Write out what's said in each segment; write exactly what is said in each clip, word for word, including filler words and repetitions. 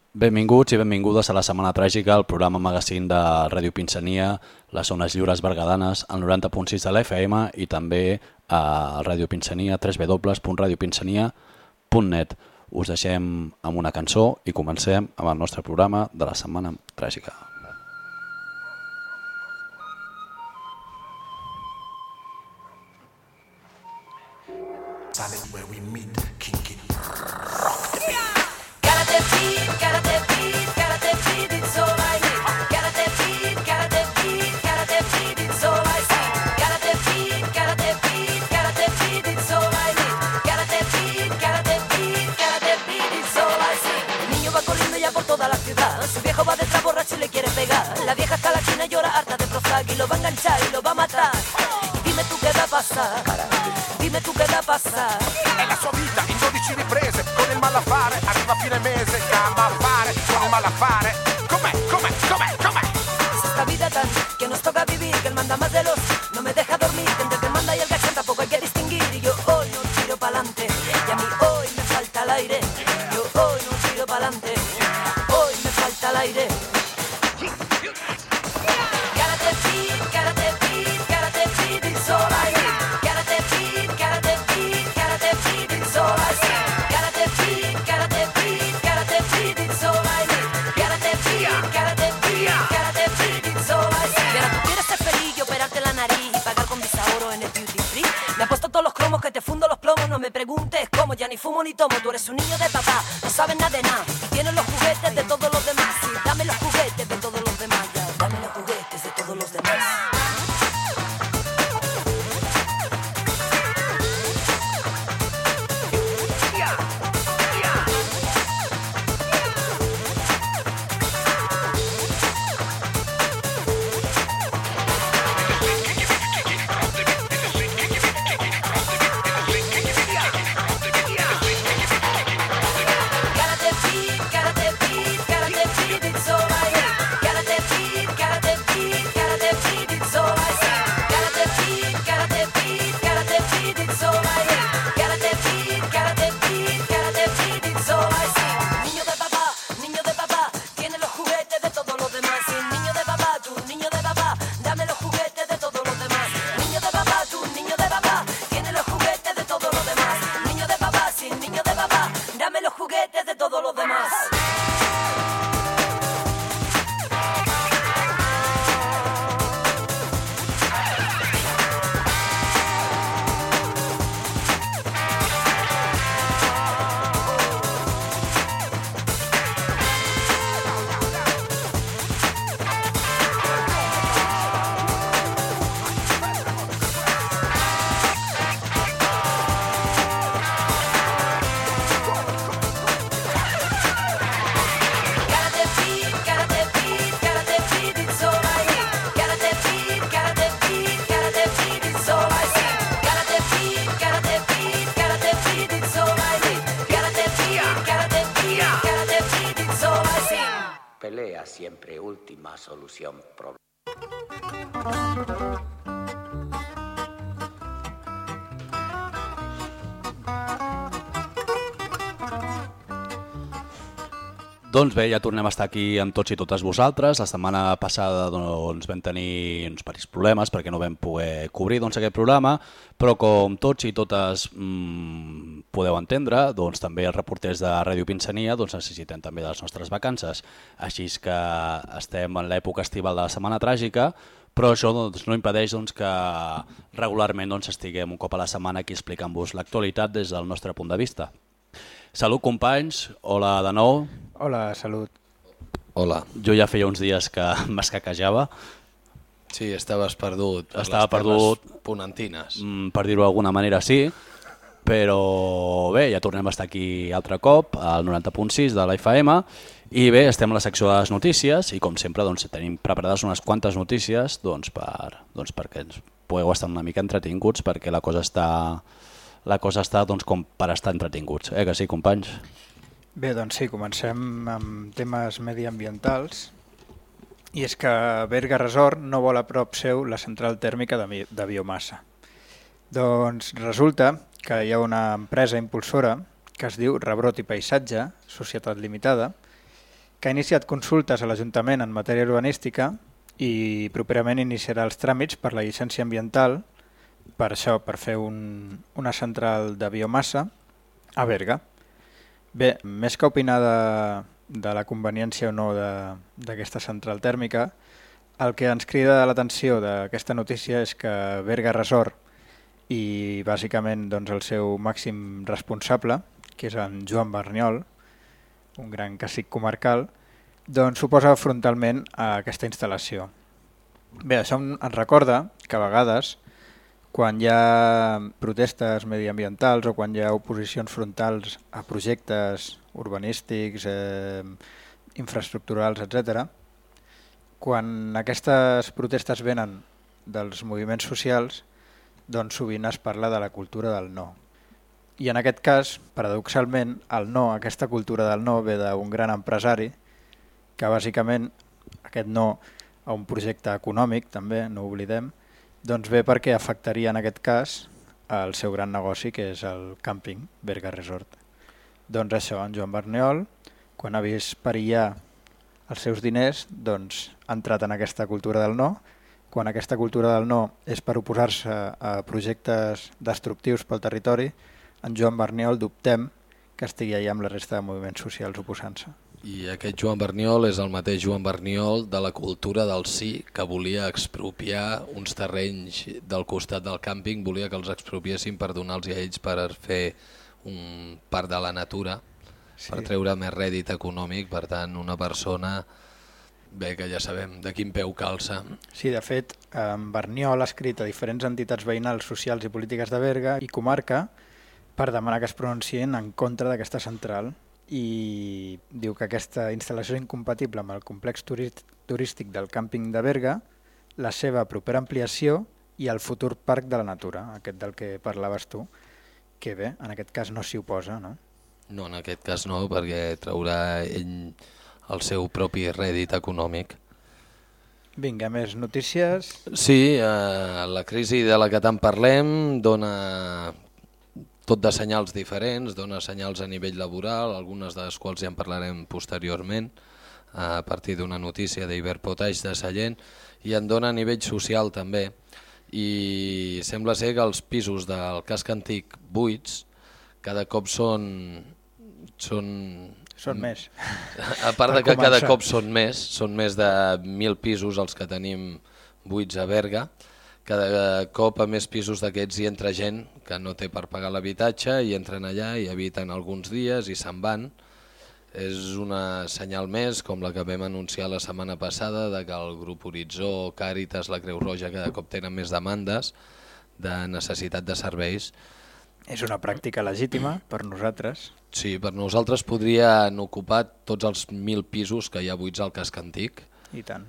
Benvinguts i benvingudes a la Setmana Tràgica, el programa magazín de Ràdio Pinsania, les zones lliures berguedanes, al noranta punt sis de la F M i també a Ràdio Pinsania, w w w punt radio pinsania punt net. Us deixem amb una cançó i comencem amb el nostre programa de la Setmana Tràgica. Silent where we meet, kinky rock the beat. Karate beat, karate beat, karate beat, it's all I need. Karate beat, karate beat, karate beat, it's all I see. Karate beat, karate beat, karate beat, it's all I need. Karate beat, karate beat, karate beat, it's all I see. El niño va corriendo ya por toda la ciudad, su viejo va detrás borracho y le quiere pegar. La vieja está la china llora harta de Prozac y lo va a enganchar y lo va a matar. Y dime tú qué va a pasar, dime tú qué va a pasar. È la sua vita in dodici riprese, con il malaffare, arriva a fine mese, chiama a fare, con il malaffare. Com'è, com'è, com'è, com'è? Es esta vida tan que nos toca vivir, que el manda más de los no me deja dormir, que entre el manda y el gachán tampoco hay que distinguir. Y yo hoy no tiro pa'lante, y a mí hoy me falta el aire. Yo hoy no tiro pa'lante, hoy me falta el aire. Karate beat, karate beat, karate beat, it's all I need. Karate beat, karate beat, karate beat, it's all I see. Karate beat, karate beat, karate beat, it's all I need. Karate beat, karate beat, karate beat, it's all I see. Y ahora tú quieres ser feliz y operarte la nariz y pagar con Visa Oro en el duty free. Me han puesto todos los cromos que te fundo los plomos, no me preguntes cómo, ya ni fumo ni tomo. Tú eres un niño de papá, no sabes nada de nada y tienes los juguetes de todos los demás. Sí, dame los juguetes de todos los demás, ya, dame los juguetes de todos los demás. Karate beat, karate beat, karate beat, it's all I need. Karate beat, karate beat, karate beat, it's all I see. Karate beat, karate beat, karate beat, it's all I need. Karate beat, karate beat, karate beat, it's all I see. Niño de papá, niño de papá, tiene los juguetes de todos los demás. Sí, niño de papá, tú, niño de papá, dame los juguetes de todos los demás. Niño de papá, tú, niño de papá, tiene los juguetes de todos los demás. Niño de papá, sí, niño de papá, dame los juguetes de todos los demás. Karate beat, karate beat, karate beat, it's all I need. Karate beat, karate beat, karate beat, it's all I see. Karate beat, karate beat, karate beat, it's all I need. Karate beat, karate beat, karate beat, it's all I see. Pelea siempre última solución. Pro- Doncs bé, ja tornem a estar aquí amb tots i totes vosaltres. La setmana passada doncs, vam tenir uns petits problemes perquè no vam poder cobrir doncs, aquest programa, però com tots i totes mmm, podeu entendre, doncs, també els reporters de Ràdio Pinsania doncs, necessitem també de les nostres vacances. Així que estem en l'època estival de la Setmana Tràgica, però això doncs, no impedeix doncs, que regularment doncs, estiguem un cop a la setmana aquí explicant-vos l'actualitat des del nostre punt de vista. Salut, companys. Hola de nou. Hola, salut. Hola. Jo ja feia uns dies que m'escaquejava. Sí, estaves perdut per Estava les terres perdut. ponentines. Mm, per dir-ho d'alguna manera sí, però bé, ja tornem a estar aquí altre cop, al noranta punt sis de la F M, i bé, estem a la secció de les notícies i com sempre doncs, tenim preparades unes quantes notícies doncs, per, doncs, perquè ens pugueu estar una mica entretinguts, perquè la cosa està, la cosa està doncs, com per estar entretinguts. Eh que sí, companys? Bé, doncs sí, comencem amb temes mediambientals. I és que Berga Resort no vol a prop seu la central tèrmica de, bi de biomassa. Doncs resulta que hi ha una empresa impulsora que es diu Rebrot i Paisatge, Societat Limitada, que ha iniciat consultes a l'Ajuntament en matèria urbanística i properament iniciarà els tràmits per la llicència ambiental per això, per fer un, una central de biomassa a Berga. Bé, més que opinar de, de la conveniència o no de- d'aquesta central tèrmica, el que ens crida l'atenció d'aquesta notícia és que Berga Resort i bàsicament doncs, el seu màxim responsable, que és en Joan Barniol, un gran cacic comarcal, doncs s'oposa frontalment a aquesta instal·lació. Bé, això ens recorda que a vegades, quan hi ha protestes mediambientals o quan hi ha oposicions frontals a projectes urbanístics, eh, infraestructurals, etcètera, quan aquestes protestes venen dels moviments socials, doncs sovint es parla de la cultura del no. I en aquest cas, paradoxalment, el no, aquesta cultura del no ve d'un gran empresari que bàsicament aquest no a un projecte econòmic, també, no ho oblidem, doncs ve perquè afectaria en aquest cas el seu gran negoci, que és el càmping Berga Resort. Doncs això, en Joan Barniol, quan ha vist perillar els seus diners, doncs ha entrat en aquesta cultura del no. Quan aquesta cultura del no és per oposar-se a projectes destructius pel territori, en Joan Barniol dubtem que estigui allà amb la resta de moviments socials oposant-se. I aquest Joan Barniol és el mateix Joan Barniol de la cultura del sí, que volia expropiar uns terrenys del costat del càmping, volia que els expropiessin per donar-los a ells per fer un parc de la natura, sí, per treure més rèdit econòmic. Per tant, una persona, bé, que ja sabem de quin peu calça. Sí, de fet, en Barniol ha escrit a diferents entitats veïnals, socials i polítiques de Berga i comarca per demanar que es pronunciïn en contra d'aquesta central, i diu que aquesta instal·lació és incompatible amb el complex turístic del càmping de Berga, la seva propera ampliació i el futur parc de la natura, aquest del que parlaves tu, que bé, en aquest cas no s'hi oposa, no? No, en aquest cas no, perquè traurà ell el seu propi rèdit econòmic. Vinga, més notícies. Sí, eh, la crisi de la que tant parlem dona tot de senyals diferents, dona senyals a nivell laboral, algunes de les quals ja en parlarem posteriorment, a partir d'una notícia d'Iberpotash de Sallent, i en dona a nivell social també. I sembla ser que els pisos del casc antic buits cada cop són... Són, són més. A part de que cada cop són més, són més de mil pisos els que tenim buits a Berga. Cada cop a més pisos d'aquests hi entra gent que no té per pagar l'habitatge i entren allà i habiten alguns dies i se'n van. És una senyal més, com la que vam anunciar la setmana passada, de que el grup Horitzó, Càritas, la Creu Roja cada cop tenen més demandes de necessitat de serveis. És una pràctica legítima per nosaltres. Sí, per nosaltres podrien ocupar tots els mil pisos que hi ha buits al casc antic. I tant.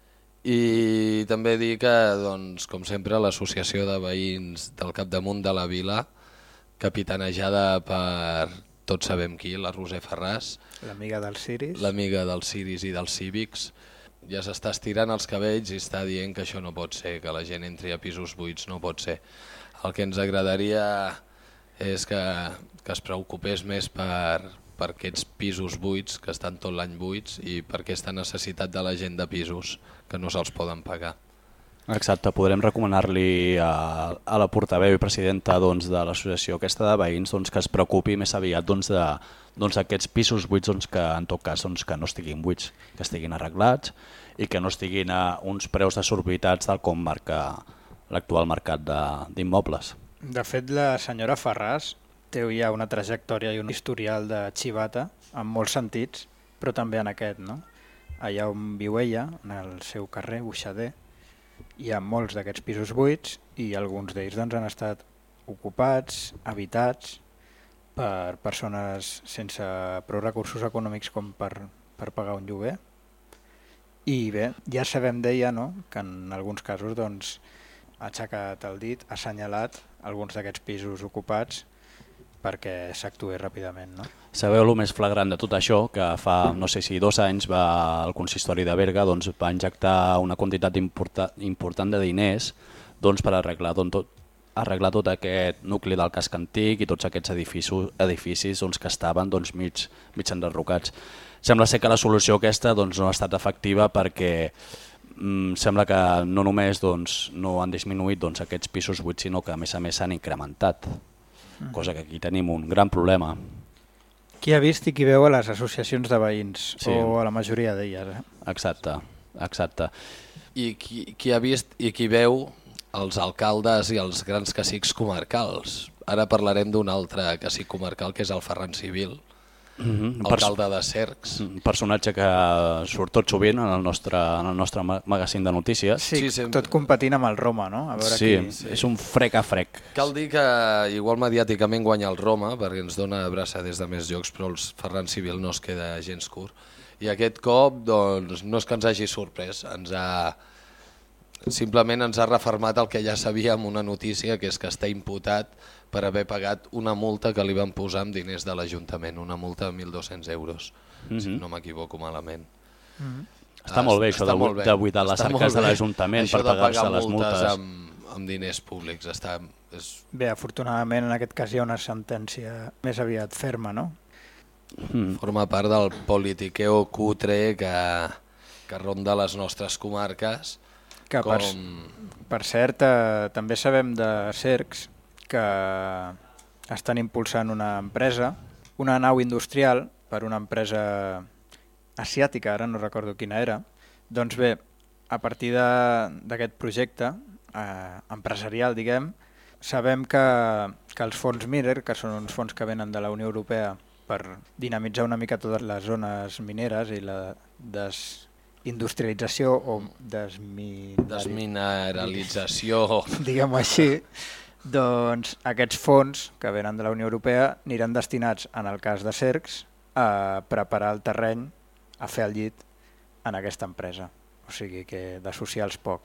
I també dir que, doncs, com sempre, l'associació de veïns del Capdamunt de la Vila, capitanejada per tots sabem qui, la Roser Ferràs, l'amiga dels Ciris, l'amiga dels Ciris i dels Cívics, ja s'està estirant els cabells i està dient que això no pot ser, que la gent entri a pisos buits, no pot ser. El que ens agradaria és que, que es preocupés més per, per aquests pisos buits, que estan tot l'any buits, i per aquesta necessitat de la gent de pisos que no se'ls poden pagar. Exacte, podrem recomanar-li a, a la portaveu i presidenta doncs, de l'associació aquesta de veïns doncs, que es preocupi més aviat doncs, de, doncs, aquests pisos buits doncs, que en tot cas doncs, que no estiguin buits, que estiguin arreglats i que no estiguin a uns preus desorbitats tal com marca l'actual mercat d'immobles. De, de fet, la senyora Ferràs té ja una trajectòria i un historial de xivata en molts sentits, però també en aquest, no? Allà on viu ella, en el seu carrer, Buixader, hi ha molts d'aquests pisos buits i alguns d'ells doncs, han estat ocupats, habitats per persones sense prou recursos econòmics com per, per pagar un lloguer. I bé, ja sabem d'ella, no?, que en alguns casos doncs, ha aixecat el dit, ha assenyalat alguns d'aquests pisos ocupats perquè s'actuï ràpidament, no? Sabeu el més flagrant de tot això? Que fa, no sé si dos anys, va el consistori de Berga doncs, va injectar una quantitat important, important de diners doncs, per arreglar doncs, tot, arreglar tot aquest nucli del casc antic i tots aquests edificis, edificis doncs, que estaven doncs, mig, mig enderrocats. Sembla ser que la solució aquesta doncs, no ha estat efectiva perquè mm, sembla que no només doncs, no han disminuït doncs, aquests pisos buits, sinó que a més a més s'han incrementat, mm. cosa que aquí tenim un gran problema. Qui ha vist i qui veu a les associacions de veïns, Sí. o a la majoria d'elles. Eh? Exacte, exacte. I qui, qui ha vist i qui veu els alcaldes i els grans cacics comarcals. Ara parlarem d'un altre cacic comarcal que és el Ferran Civil, Mm-hmm. alcalde de Cercs. Un personatge que surt tot sovint en el nostre, en el nostre ma- magazín de notícies. Sí, Sí, sempre. tot competint amb el Roma, no? A veure Sí, qui... sí, és un frec a frec. Cal dir que igual mediàticament guanya el Roma, perquè ens dona braça des de més llocs, però el Ferran Civil no es queda gens curt. I aquest cop doncs, no és que ens hagi sorprès, ens ha... simplement ens ha refermat el que ja sabíem, una notícia, que és que està imputat per haver pagat una multa que li van posar amb diners de l'Ajuntament, una multa de mil dos-cents euros, mm-hmm. si no m'equivoco malament. Mm-hmm. Està molt bé això de, molt bé. de buidar les Està arques molt de bé. l'Ajuntament Això per de pagar-se pagar les multes. amb, amb diners públics. Està, és... Bé, afortunadament en aquest cas hi ha una sentència més aviat ferma, no? Mm. Forma part del politiqueo cutre que, que ronda les nostres comarques. Que com... per, per cert, eh, també sabem de Cercs que estan impulsant una empresa, una nau industrial per una empresa asiàtica, ara no recordo quina era. Doncs bé, a partir d'aquest projecte eh, empresarial, diguem, sabem que, que els fons Miner, que són uns fons que venen de la Unió Europea per dinamitzar una mica totes les zones mineres i la desindustrialització o desmi... desmineralització, diguem-ho així, doncs aquests fons que venen de la Unió Europea aniran destinats, en el cas de Cercs, a preparar el terreny, a fer el llit en aquesta empresa. O sigui que de socials poc.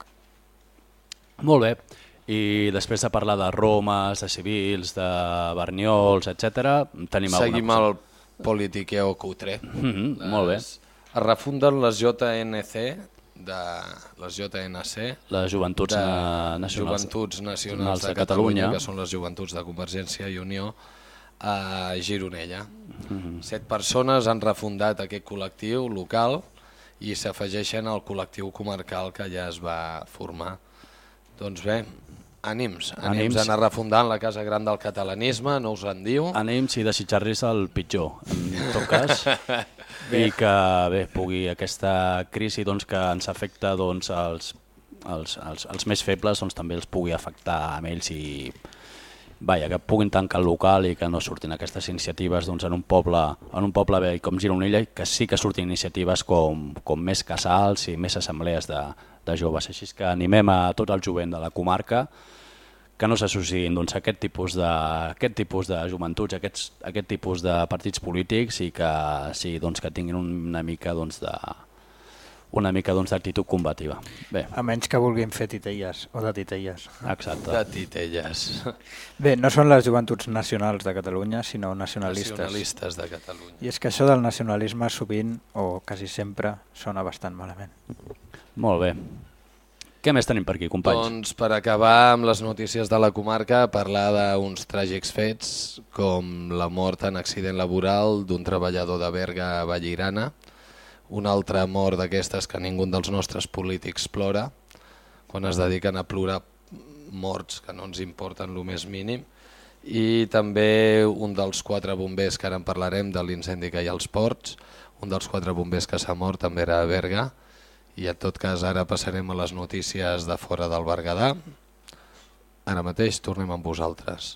Molt bé. I després de parlar de Romes, de civils, de Berniols, etcètera, tenim seguim alguna cosa. el politiqueo cutre. Mm-hmm, molt bé. Es, es refunden les J N C, de, les J N C, Les Joventuts de na- Nacionals, Joventuts Nacionals de, Catalunya, Catalunya, que són les joventuts de Convergència i Unió, a Gironella. Mm-hmm. Set persones han refundat aquest col·lectiu local i s'afegeixen al col·lectiu comarcal que ja es va formar. Doncs bé, ànims, ànims, Ànims. a anar refundant la casa gran del catalanisme, no us rendiu. Ànims i desitjar-los el pitjor, en tot cas, i que bé, pugui aquesta crisi doncs, que ens afecta doncs, als, als, als, als més febles doncs, també els pugui afectar a ells i vaja, que puguin tancar el local i que no surtin aquestes iniciatives doncs, en un poble en un poble bé com Gironella, que sí que surtin iniciatives com, com més casals i més assemblees de, de joves. Així que animem a tot el jovent de la comarca que no s'associïn doncs, a aquest tipus de, aquest tipus de joventuts, aquests, aquest tipus de partits polítics i que, sí, doncs, que tinguin una mica doncs, de, una mica doncs, d'actitud combativa. Bé, A menys que vulguin fer titelles o de titelles. exacte. De titelles. Bé, no són les joventuts nacionals de Catalunya, sinó nacionalistes. Nacionalistes de Catalunya. I és que això del nacionalisme sovint, o quasi sempre, sona bastant malament. Molt bé. Què més tenim per aquí, companys? Doncs per acabar amb les notícies de la comarca, parlar d'uns tràgics fets com la mort en accident laboral d'un treballador de Berga a Vallirana, una altra mort d'aquestes que ningú dels nostres polítics plora, quan es dediquen a plorar morts que no ens importen el més mínim, i també un dels quatre bombers, que ara en parlarem, de l'incendi que hi ha als ports, un dels quatre bombers que s'ha mort també era a Berga, i en tot cas ara passarem a les notícies de fora del Berguedà. Ara mateix tornem amb vosaltres.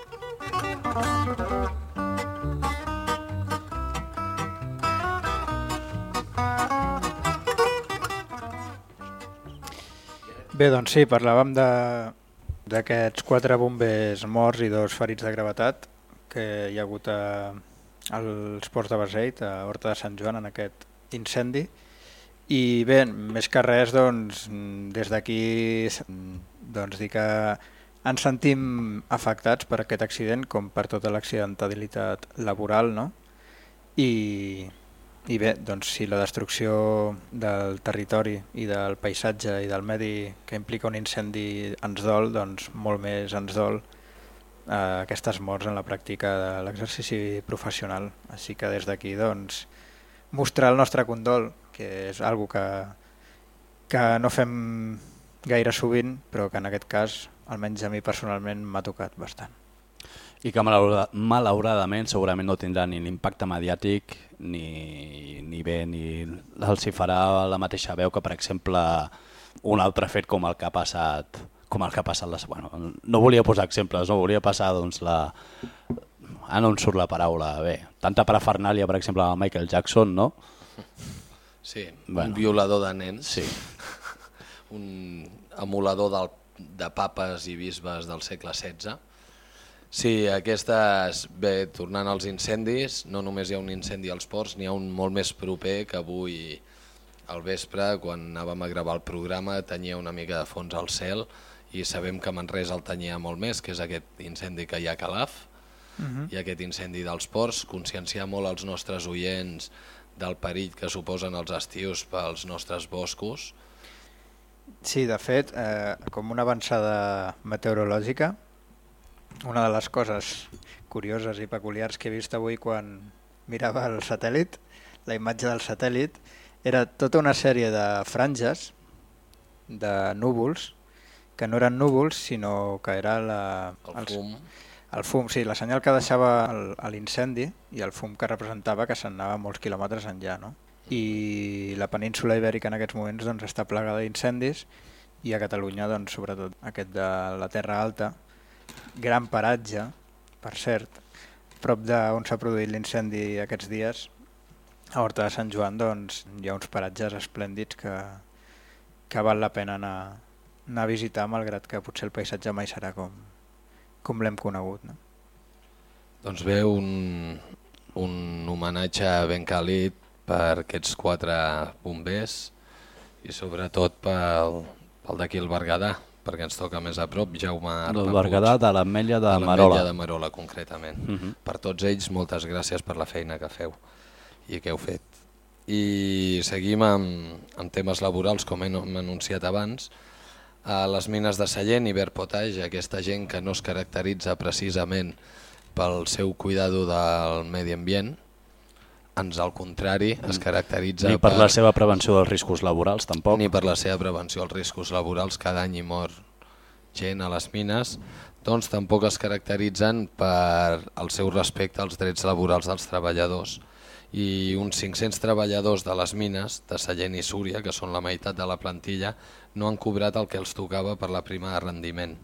Bé, doncs sí, parlàvem de d'aquests quatre bombers morts i dos ferits de gravetat que hi ha hagut a, als ports de Beseit, a Horta de Sant Joan, en aquest incendi. I bé, més que res, doncs, des d'aquí doncs, dir que ens sentim afectats per aquest accident, com per tota l'accidentalitat laboral, no? I, I bé, doncs si la destrucció del territori i del paisatge i del medi que implica un incendi ens dol, doncs molt més ens dol eh, aquestes morts en la pràctica de l'exercici professional. Així que des d'aquí doncs, mostrar el nostre condol, que és algo que, que no fem gaire sovint, però que en aquest cas, almenys a mi personalment, m'ha tocat bastant. I que malaurada, malauradament segurament no tindrà ni l'impacte mediàtic ni, ni bé, ni els hi farà la mateixa veu que, per exemple, un altre fet com el que ha passat, com el que ha passat la... Bueno, no volia posar exemples, no volia passar doncs, la... Ah, no em surt la paraula, bé, tanta parafernàlia, per exemple, amb Michael Jackson, no? Sí, bueno, un violador de nens, sí. Un emulador del, de papes i bisbes del segle setze. Sí, aquestes, bé, tornant als incendis, no només hi ha un incendi als ports, n'hi ha un molt més proper que avui al vespre, quan anàvem a gravar el programa, tenia una mica de fons al cel i sabem que Manresa el tenia molt més, que és aquest incendi que hi ha a Calaf, uh-huh. i aquest incendi dels ports, conscienciar molt els nostres oients del perill que suposen els estius pels nostres boscos. Sí, de fet, eh, com una avançada meteorològica, una de les coses curioses i peculiars que he vist avui quan mirava el satèl·lit, la imatge del satèl·lit, era tota una sèrie de franges de núvols, que no eren núvols, sinó que era la, el fum. El fum, sí, la senyal que deixava l'incendi i el fum que representava que s'anava molts quilòmetres enllà, no? I la península ibèrica en aquests moments doncs, està plagada d'incendis i a Catalunya, doncs, sobretot aquest de la Terra Alta, gran paratge, per cert, prop d'on s'ha produït l'incendi aquests dies, a Horta de Sant Joan, doncs, hi ha uns paratges esplèndids que, que val la pena anar, anar a visitar, malgrat que potser el paisatge mai serà com, com l'hem conegut. No? Doncs bé, un, un homenatge ben càlid per aquests quatre bombers i sobretot pel, pel d'aquí el Berguedà, perquè ens toca més a prop, Jaume Arpa Del Berguedà, de l'Ametlla de Marola. de Marola, concretament. Uh -huh. Per tots ells, moltes gràcies per la feina que feu i que heu fet. I seguim amb, amb temes laborals, com hem anunciat abans. A les mines de Sallent i Verd Potage, aquesta gent que no es caracteritza precisament pel seu cuidado del medi ambient, ans al contrari, es caracteritza... Ni per, per la seva prevenció dels riscos laborals, tampoc. Ni per la seva prevenció dels riscos laborals, cada any hi mor gent a les mines, doncs tampoc es caracteritzen per el seu respecte als drets laborals dels treballadors. I uns cinc-cents treballadors de les mines de Sallent i Súria, que són la meitat de la plantilla, no han cobrat el que els tocava per la prima de rendiment.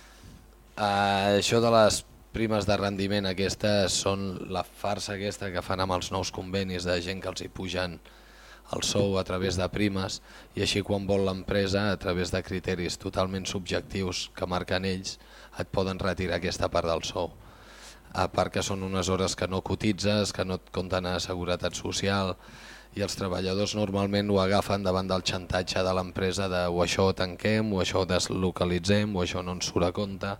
Uh, això de les primes de rendiment aquestes són la farsa aquesta que fan amb els nous convenis de gent que els hi pugen el sou a través de primes i així quan vol l'empresa, a través de criteris totalment subjectius que marquen ells, et poden retirar aquesta part del sou. A part que són unes hores que no cotitzes, que no et compten a seguretat social i els treballadors normalment ho agafen davant del xantatge de l'empresa de o això ho tanquem, o això ho deslocalitzem, o això no ens surt a compte.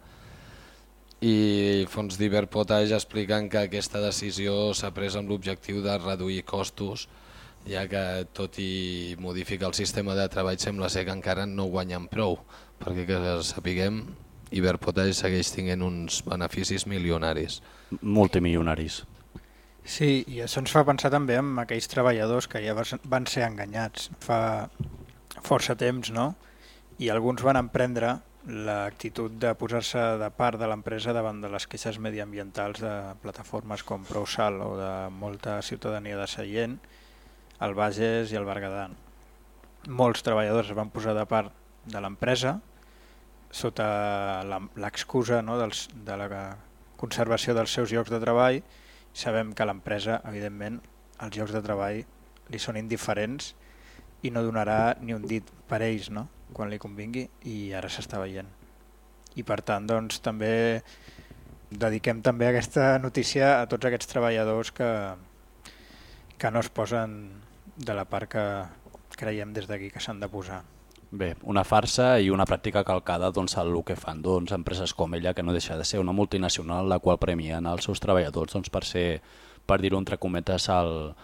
I fons d'Ivert Potage expliquen que aquesta decisió s'ha pres amb l'objectiu de reduir costos, ja que tot i modificar el sistema de treball sembla ser que encara no guanyen prou, perquè que sapiguem Ivert Potage segueix tinguent uns beneficis milionaris. Multimilionaris. Sí, i això ens fa pensar també en aquells treballadors que ja van ser enganyats fa força temps, no? I alguns van emprendre l'actitud de posar-se de part de l'empresa davant de les queixes mediambientals de plataformes com ProSal o de molta ciutadania de Sallent, el Bages i el Berguedà. Molts treballadors es van posar de part de l'empresa sota l'excusa, no, dels, de la conservació dels seus llocs de treball. Sabem que l'empresa, evidentment, els llocs de treball li són indiferents i no donarà ni un dit per ells, no?, quan li convingui, i ara s'està veient. I per tant, doncs, també dediquem també aquesta notícia a tots aquests treballadors que, que no es posen de la part que creiem des d'aquí que s'han de posar. Bé, una farsa i una pràctica calcada doncs, el que fan doncs, empreses com ella, que no deixa de ser una multinacional, la qual premien els seus treballadors doncs, per ser, per dir-ho entre cometes, el,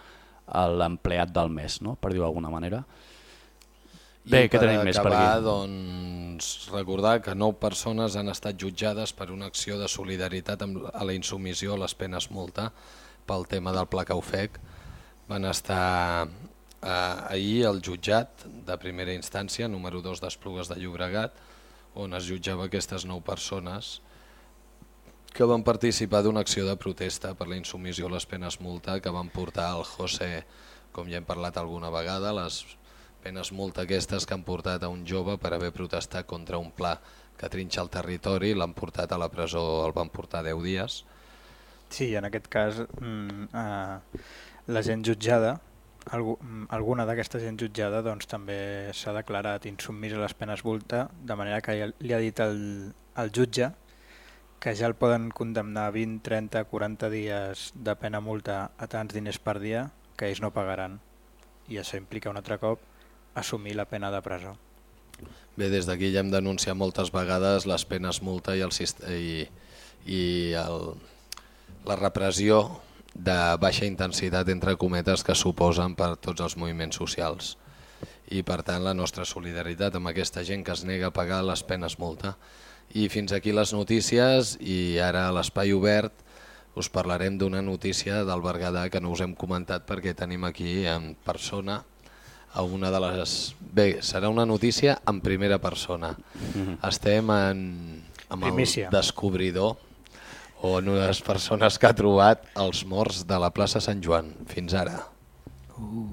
l'empleat del mes, no? Per dir-ho d'alguna manera. Bé, I què tenim més per acabar, aquí? doncs, recordar que nou persones han estat jutjades per una acció de solidaritat amb, a la insumissió a les penes multa pel tema del Pla Caufec. Van estar eh, ahir al jutjat de primera instància, número dos d'Esplugues de Llobregat, on es jutjava aquestes nou persones que van participar d'una acció de protesta per la insumissió a les penes multa que van portar el José, com ja hem parlat alguna vegada, les penes multa aquestes que han portat a un jove per haver protestat contra un pla que trinxa el territori, l'han portat a la presó, el van portar deu dies. Sí, en aquest cas mm, eh, la gent jutjada, algú, alguna d'aquesta gent jutjada doncs, també s'ha declarat insubmís a les penes multa, de manera que li ha dit el, el jutge que ja el poden condemnar a vint, trenta, quaranta dies de pena multa a tants diners per dia que ells no pagaran. I això implica un altre cop assumir la pena de presó. Bé, des d'aquí ja hem denunciat moltes vegades les penes multa i, el, i, i el, la repressió de baixa intensitat, entre cometes, que suposen per tots els moviments socials. I per tant la nostra solidaritat amb aquesta gent que es nega a pagar les penes multa. I fins aquí les notícies, i ara a l'Espai Obert us parlarem d'una notícia del Berguedà que no us hem comentat perquè tenim aquí en persona a una de les... Bé, serà una notícia en primera persona. Mm-hmm. Estem en, amb Primícia. El descobridor, o en unes persones que ha trobat els morts de la plaça Sant Joan. Fins ara. Uh.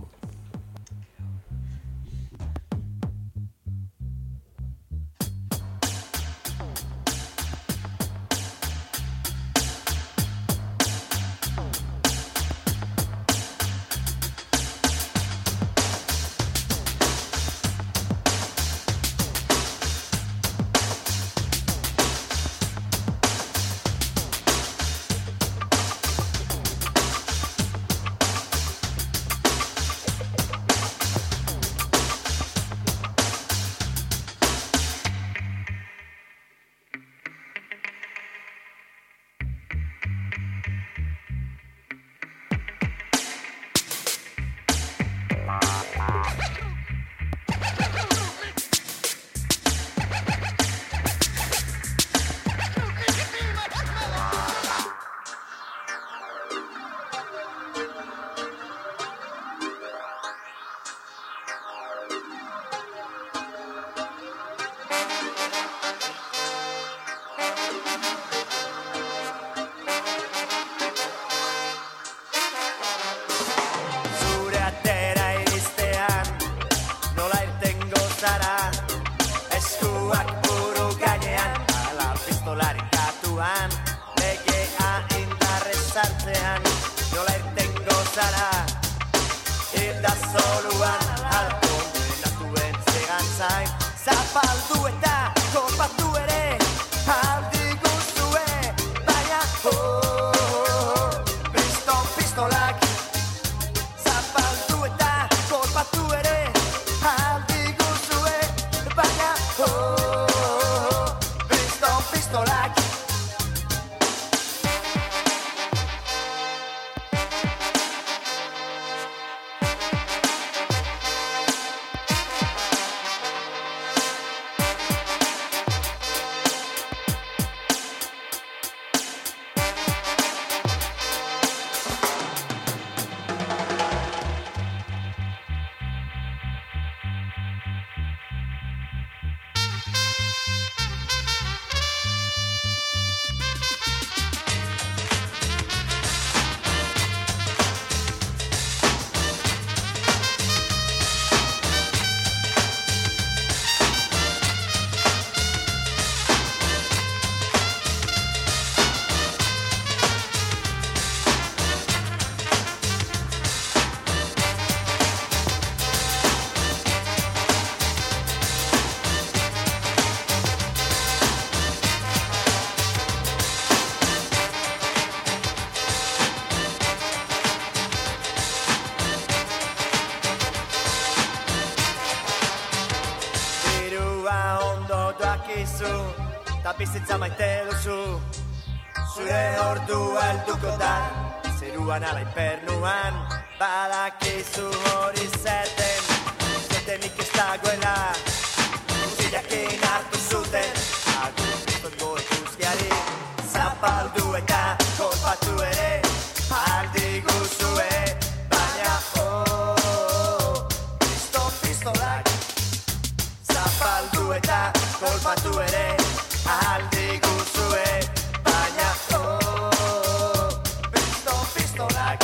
Bizitza maite duzu, zure ordua helduko da, zeruan ala infernuan, Badakizu hori zeten, zetenik ez dagoela, guztiakin hartu zuten, agur biztongo eguzkiari, zapaldu eta kolpatu ere, aldiguzue, baina oh, pisto pistolak, zapaldu eta kolpatu ere, aldiguzue, baina oh, pisto pistolak.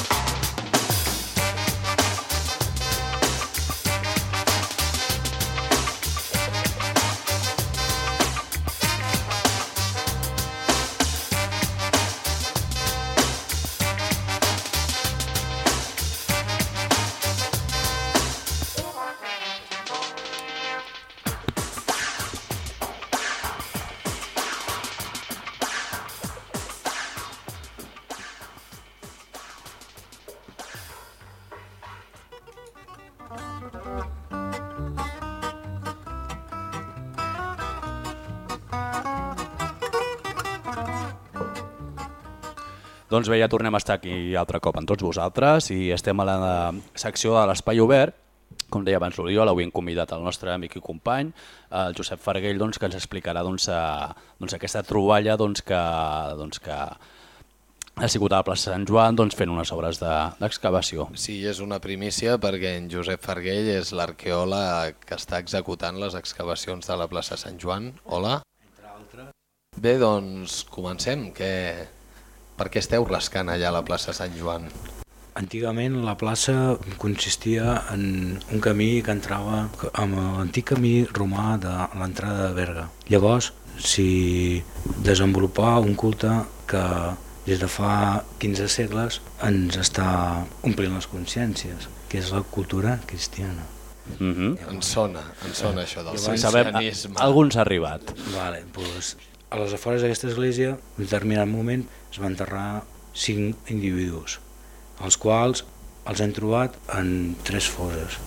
Doncs bé, ja tornem a estar aquí altre cop amb tots vosaltres i estem a la secció de l'Espai Obert. Com deia abans l'Oriol, avui hem convidat el nostre amic i company, el Josep Farguell, doncs, que ens explicarà doncs, a, doncs, aquesta troballa doncs, que, doncs, que ha sigut a la plaça Sant Joan doncs, fent unes obres d'excavació. De, sí, és una primícia perquè en Josep Farguell és l'arqueòleg que està executant les excavacions de la plaça Sant Joan. Hola. Entre altres. Bé, doncs comencem. Que... Per què esteu rascant allà a la plaça Sant Joan? Antigament la plaça consistia en un camí que entrava amb l'antic camí romà de l'entrada de Berga. Llavors s'hi desenvolupà un culte que des de fa quinze segles ens està omplint les consciències, que és la cultura cristiana. Mm-hmm. Ens sona, ens sona això del cristianisme. Alguns ha arribat. Vale, doncs, a les afores d'aquesta església, en un determinat moment, es van enterrar cinc individus, els quals els han trobat en tres fosses.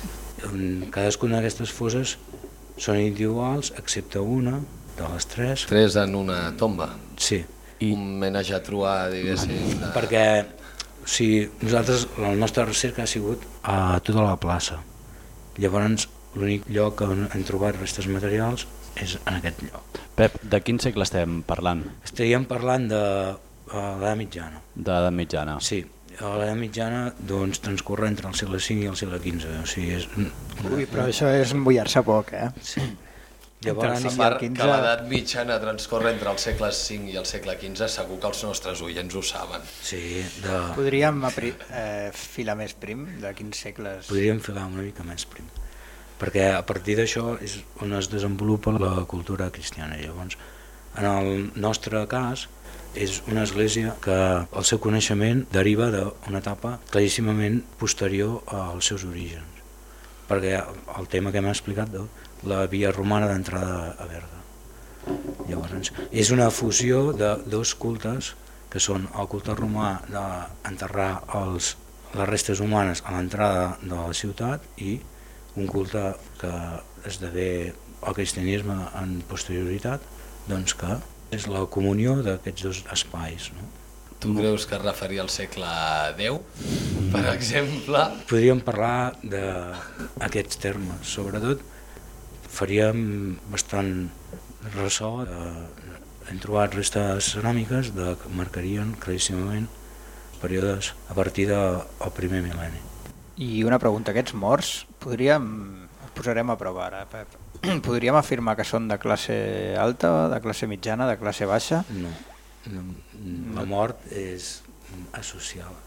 En cadascuna d'aquestes fosses són individuals, excepte una de les tres. Tres en una tomba? Sí. I... Un homenatge a trobar, diguéssim. De... Perquè o sigui, nosaltres, la nostra recerca ha sigut a tota la plaça. Llavors, l'únic lloc on hem trobat restes materials és en aquest lloc. Pep, de quin segle estem parlant? Estaríem parlant de uh, l'edat mitjana. De l'edat mitjana. Sí, l'edat mitjana doncs, transcorre entre el segle cinc i el segle quinze. O sigui, és... Ui, però això és embullar-se poc, eh? Sí. Llavors, a part quinze... que l'edat mitjana transcorre entre el segle cinc i el segle quinze, segur que els nostres oients ho saben. Sí, de... Podríem eh, filar més prim de quins segles? Podríem filar una mica més prim, perquè a partir d'això és on es desenvolupa la cultura cristiana. Llavors, en el nostre cas, és una església que el seu coneixement deriva d'una etapa claríssimament posterior als seus orígens, perquè el tema que hem explicat de la via romana d'entrada a Berga. Llavors, és una fusió de dos cultes, que són el culte romà d'enterrar els, les restes humanes a l'entrada de la ciutat i un culte que esdevé el cristianisme en posterioritat, doncs que és la comunió d'aquests dos espais. No? Tu creus que es referia al segle deu, per exemple? Podríem parlar d'aquests termes. Sobretot faríem bastant ressò. De... Hem trobat restes ceràmiques de, que marcarien claríssimament períodes a partir del primer mil·lenni. I una pregunta, aquests morts, podríem, els posarem a prova ara, Pep, podríem afirmar que són de classe alta, de classe mitjana, de classe baixa? No, no, la mort és asocial.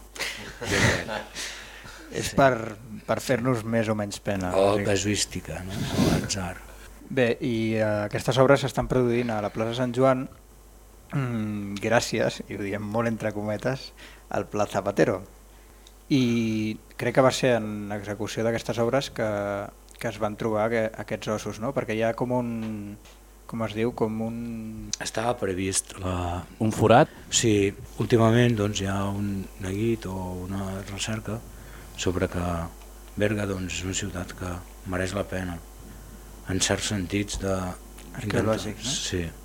És per, per fer-nos més o menys pena. O casuística, no? O atzar. Bé, i uh, aquestes obres s'estan produint a la plaça Sant Joan mm, gràcies, i ho diem molt entre cometes, al Pla Zapatero. I crec que va ser en execució d'aquestes obres que, que es van trobar que, aquests ossos, no? Perquè hi ha com un... com es diu, com un... Estava previst la... un forat? Sí, últimament doncs, hi ha un neguit o una recerca sobre que Berga doncs, és una ciutat que mereix la pena, en certs sentits de... arqueològics, no? Sí,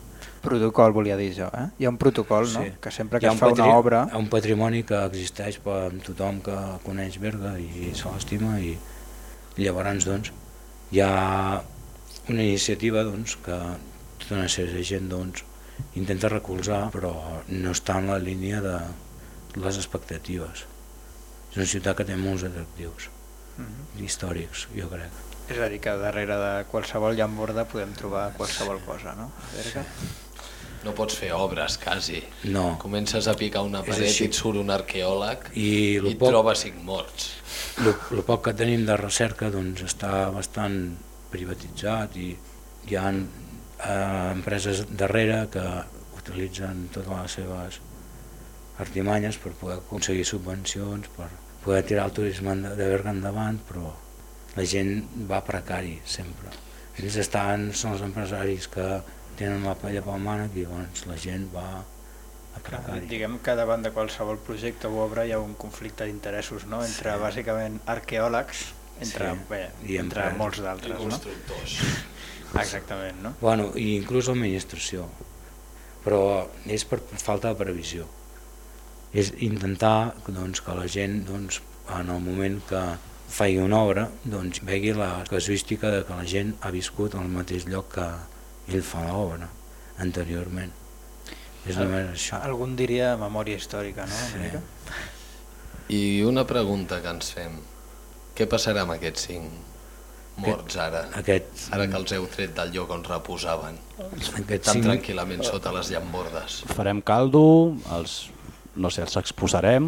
Protocol, volia dir jo, eh? Hi ha un protocol, no? Sí. Que sempre Hi que ha es un fa patri- una obra... Hi ha un patrimoni que existeix per tothom que coneix Berga i se l'estima i, i llavors doncs, hi ha una iniciativa doncs, que tota una sèrie de gent doncs, intenta recolzar però no està en la línia de les expectatives. És una ciutat que té molts atractius mm-hmm. històrics, jo crec. És a dir, que darrere de qualsevol llamborda podem trobar qualsevol cosa, no? Berga. No pots fer obres, quasi. No. Comences a picar una paret i et surt un arqueòleg i, I, i poc, trobes cinc morts. El poc que tenim de recerca doncs, està bastant privatitzat i hi ha eh, empreses darrere que utilitzen totes les seves artimanyes per poder aconseguir subvencions, per poder tirar el turisme de Berga endavant, però la gent va precari sempre. Ells estan, són els empresaris que tenen la palla pel mànec i llavors la gent va a precari. Diguem que davant de qualsevol projecte o obra hi ha un conflicte d'interessos, no? Entre sí. bàsicament arqueòlegs, entre, sí. bé, I entre empreses. molts d'altres, no? Constructors. Exactament, no? Bueno, i inclús l'administració, però és per falta de previsió. És intentar doncs, que la gent doncs, en el moment que faci una obra doncs, vegi la casuística de que la gent ha viscut al mateix lloc que ell fa l'obra anteriorment. És només això. Algun diria memòria històrica, no? Sí. I una pregunta que ens fem. Què passarà amb aquests cinc morts ara? Aquest, ara que els heu tret del lloc on reposaven aquest tan cinc... tranquil·lament sota les llambordes? Farem caldo, els, no sé, els exposarem.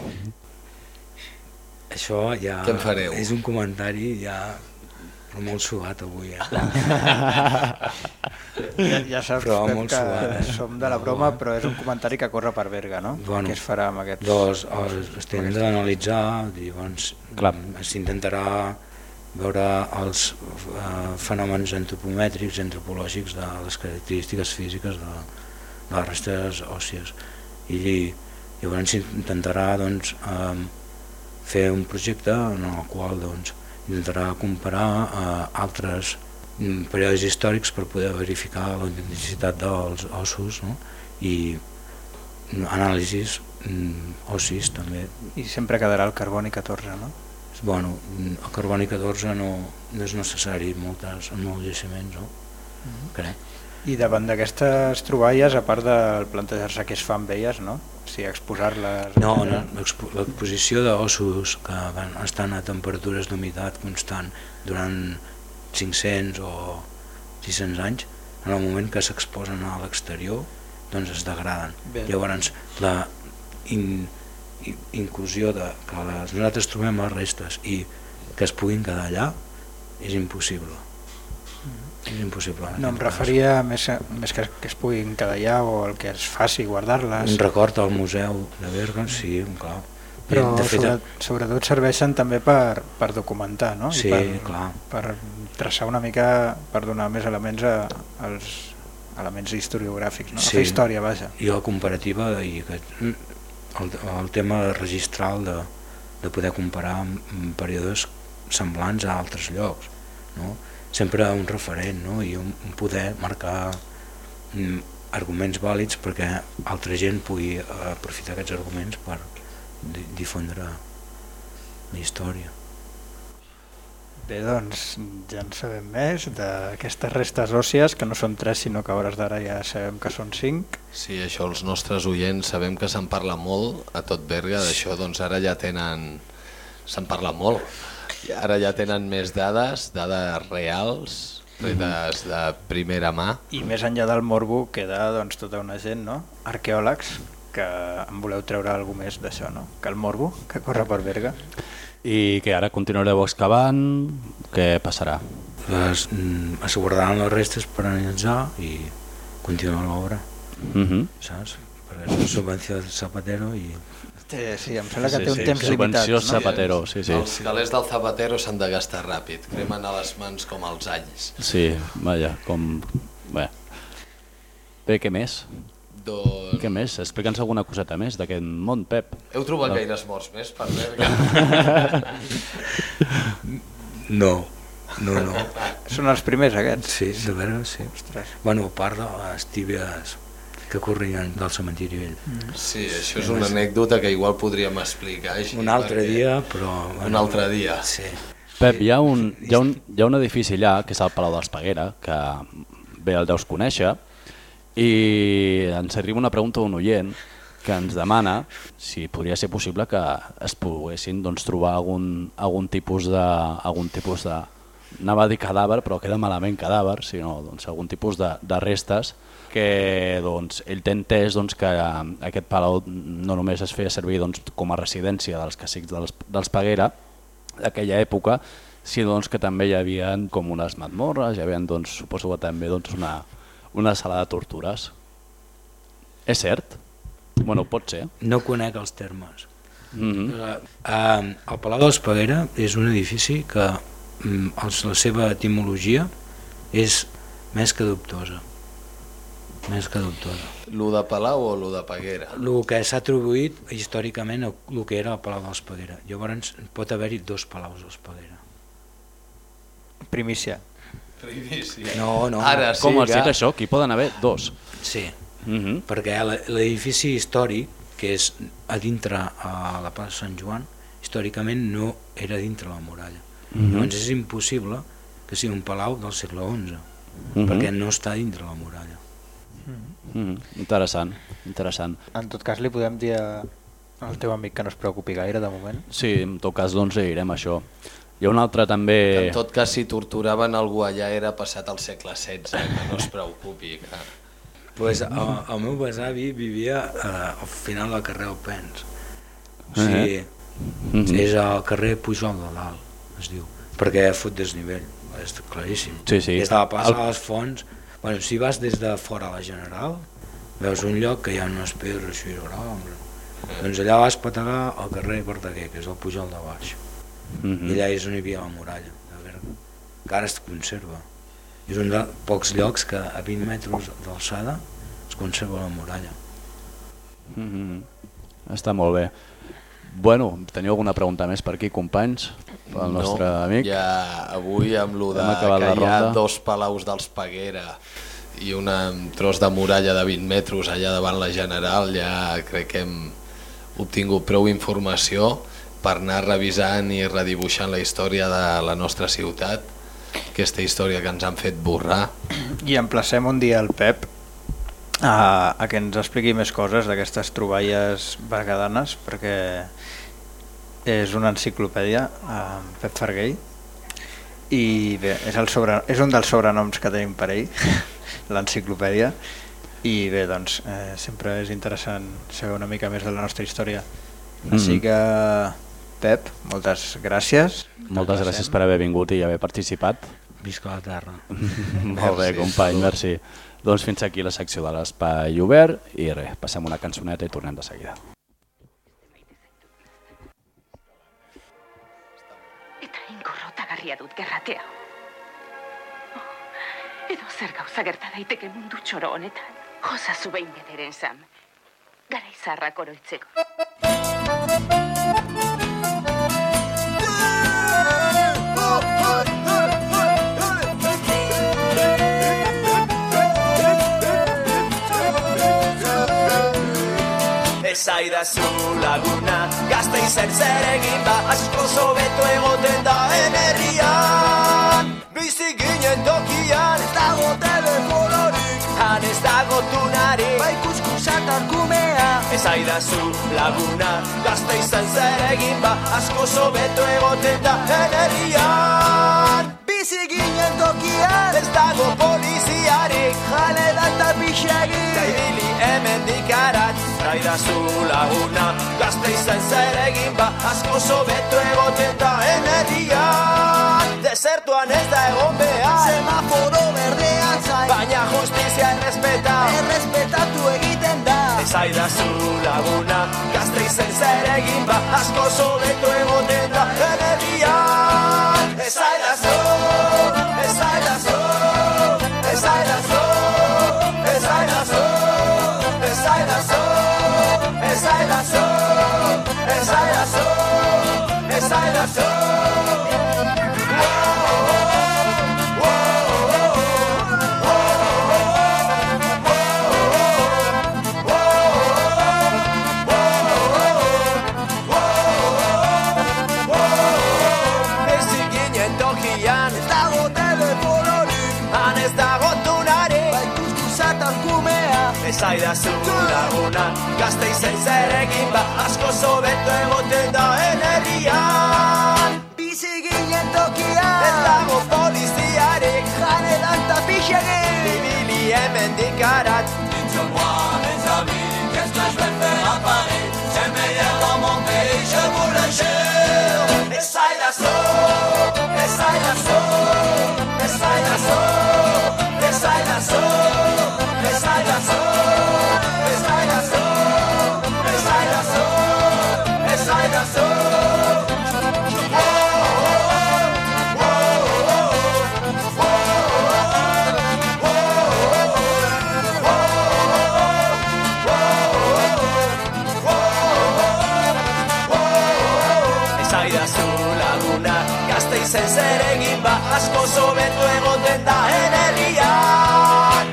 Això ja Què en fareu? És un comentari ja molt suat avui. Eh? Ja, ja saps Però Pep, molt que suat, eh? som de la broma, però és un comentari que corre per Berga, no? Bueno, Què es farà amb aquests... Doncs els, els tenen d'analitzar, llavors s'intentarà veure els eh, fenòmens antropomètrics, antropològics de les característiques físiques de, de les restes òssies i llavors s'intentarà doncs, eh, fer un projecte en el qual doncs, intentarà comparar eh, altres mm, períodes històrics per poder verificar l'autenticitat dels ossos, no? I anàlisis mm, ossis també. I sempre quedarà el carboni catorze, no? Bueno, el carboni catorze no, no és necessari en, moltes, en molts jaciments, no? Mm-hmm. Crec. I davant d'aquestes troballes, a part de plantejar-se què es fa amb elles, no? Si exposar-les... No, no, l'exposició d'ossos que van estar a temperatures d'humitat constant durant cinc-cents o sis-cents anys, en el moment que s'exposen a l'exterior, doncs es degraden. Bé. Llavors, la in, in, inclusió de que les, nosaltres trobem les restes i que es puguin quedar allà és impossible. És impossible. No, em referia més, més que, que es puguin quedar allà o el que es faci guardar-les. Un record al museu de Berga, sí, clar. Però de fet, sobre, sobretot serveixen també per, per documentar, no? Sí, I per, clar. Per traçar una mica, per donar més elements a, als elements historiogràfics, no? Sí. A fer història, vaja. I la comparativa, i aquest, el, el tema registral de, de poder comparar amb períodes semblants a altres llocs, no? Sempre un referent, no? I un, un poder marcar mm, arguments vàlids perquè altra gent pugui aprofitar aquests arguments per di difondre la història. Bé, doncs ja en sabem més d'aquestes restes òssies, que no són tres sinó que a hores d'ara ja sabem que són cinc. Sí, això els nostres oients sabem que se'n parla molt a tot Berga, d'això doncs ara ja tenen... se'n parla molt. I ara ja tenen més dades, dades reals, tretes de primera mà. I més enllà del morbo queda doncs, tota una gent, no? Arqueòlegs, que en voleu treure alguna més d'això, no? Que el morbo que corre per Berga. I que ara continuareu excavant, què passarà? Les, mm, es guardaran les restes per analitzar i continuar l'obra, Mm-hmm. saps? Perquè és una subvenció del Zapatero i... Sí, em sembla que Sí, té un sí, temps limitat. subvenció No? Zapatero, sí, sí. Els calés del Zapatero s'han de gastar ràpid, cremen a les mans com els alls. Sí, vaja, com... Bé, Bé què més? Doncs... Què més? Explica'ns alguna coseta més d'aquest món, Pep. Heu trobat no. gaires morts més per Berga? No. no, no. Són els primers aquests? Sí, de veres, sí. Ostres. Bueno, a part de les tíbies que corrien del cementiri vell. Sí, això és una anècdota que igual podríem explicar així. Un altre perquè... dia, però... Un Bueno, altre dia. Sí. Pep, hi ha, un, hi, ha un, hi ha un edifici allà, que és el Palau d'Espaguera, que bé el deus conèixer, i ens arriba una pregunta d'un oient que ens demana si podria ser possible que es poguessin doncs, trobar algun, algun tipus de... Algun tipus de anava a dir cadàver, però queda malament cadàver, sinó doncs, algun tipus de, de restes que doncs, ell té entès doncs, que aquest palau no només es feia servir doncs, com a residència dels cacics dels, dels Peguera d'aquella època, sinó doncs, que també hi havia com unes mazmorres, hi havia, doncs, suposo que també doncs, una, una sala de tortures. És cert? Bueno, pot ser. No conec els termes. Mm-hmm. Uh, uh, el Palau d'Espaguera és un edifici que um, la seva etimologia és més que dubtosa. Més que dubtosa. Lo de Palau o lo de Peguera? El que s'ha atribuït històricament el que era el Palau d'Espaguera. Llavors pot haver-hi dos palaus d'Espaguera. Primícia. Primícia. No, no. Ara sí Com has que... dit això? Que hi poden haver dos. Sí, Mm-hmm. perquè l'edifici històric, que és a dintre a la plaça Sant Joan, històricament no era dintre la muralla. Mm-hmm. Llavors és impossible que sigui un palau del segle onze, Mm-hmm. perquè no està dintre la muralla. Mm-hmm. Interessant, interessant. En tot cas li podem dir al teu amic que no es preocupi gaire de moment. Sí, en tot cas doncs li direm això. Hi ha un altre també... En tot cas, si torturaven algú allà era passat al segle setze, que no es preocupi. Que... Pues, el, el meu besavi vivia eh, al final del carrer Alpens. O sigui, Mm-hmm. és al carrer Pujol de Dalt, es diu, perquè fot desnivell, és claríssim. Sí, sí. Des de la plaça El- de les Fonts, bueno, si vas des de fora a la General, veus un lloc que hi ha unes pedres així grans. Doncs allà vas petegar al carrer Verdaguer, que és el Pujol de Baix. Mm-hmm. I allà és on hi havia la muralla de Berga, que ara es conserva. És un dels pocs llocs que a vint metres d'alçada es conserva la muralla. Mm-hmm. Està molt bé. Bueno, teniu alguna pregunta més per aquí, companys? Pel nostre no, amic? Ja avui amb lo de Hem acabat que la hi ha ronda. dos palaus dels Peguera i un tros de muralla de vint metres allà davant la General, ja crec que hem obtingut prou informació per anar revisant i redibuixant la història de la nostra ciutat, aquesta història que ens han fet borrar. I emplacem un dia el Pep a, a que ens expliqui més coses d'aquestes troballes berguedanes, perquè és una enciclopèdia, en Pep Farguell, i bé, és, el sobre, és un dels sobrenoms que tenim per ell, l'enciclopèdia, i bé, doncs, eh, sempre és interessant saber una mica més de la nostra història. Així que, Pep, moltes gràcies. Moltes gràcies per haver vingut i haver participat. Visca la terra. Molt bé, company, merci. Doncs fins aquí la secció de l'Espai Obert i res, passem una cançoneta i tornem de seguida. Eta ingorrotagarria dut gerratea. Oh, edo zer gauza gerta daiteke mundu txoro honetan. Jozazu behin bederen zam. Gara izarrak oroitzeko. Esaidazu laguna, Gasteizen zer egin ba, asko sobeto egoten da enerrian. Bizi ginen tokian, ez dago telefonorik, han ez dago tunarik, bai kuskusak arkumea. Esaidazu laguna, Gasteizen zer egin ba, asko sobeto egoten da enerrian. Bizi ginen tokian, ez dago poliziarik, jale da eta pixegin, da ibili hemen dikarat. Esaidazu laguna, Gasteizen zer egin ba, asko sobeto egoten da enerrian. Desertuan ez da egon behar, semaforo berdean zain, baina justizia errespeta, errespetatu egiten da. Esaidazu laguna, Gasteizen zer egin ba, asko sobeto egoten da enerrian. Esaidazu, esaidazu, esaidazu, esaidazu, esaidazu, esaidazu, esaidazu, esaidazu. Esaidazu laguna, Gasteizen zer egin ba, asko zobeto egoten da herrian. Bizi ginen tokian, ez dago poliziarik, janetan ta pixegin. Bibili hemendik arat, Dites-moi mes amis, qu'est-ce que je vais faire à Paris? C'est meilleur dans mon pays, je vous le jure. Esaidazu, esaidazu, esaidazu, esaidazu, esaidazu, esaidazu, esaidazu, esaidazu. Esaidazu laguna, Gasteizen zer egin ba, asko zobeto egoten da herrian.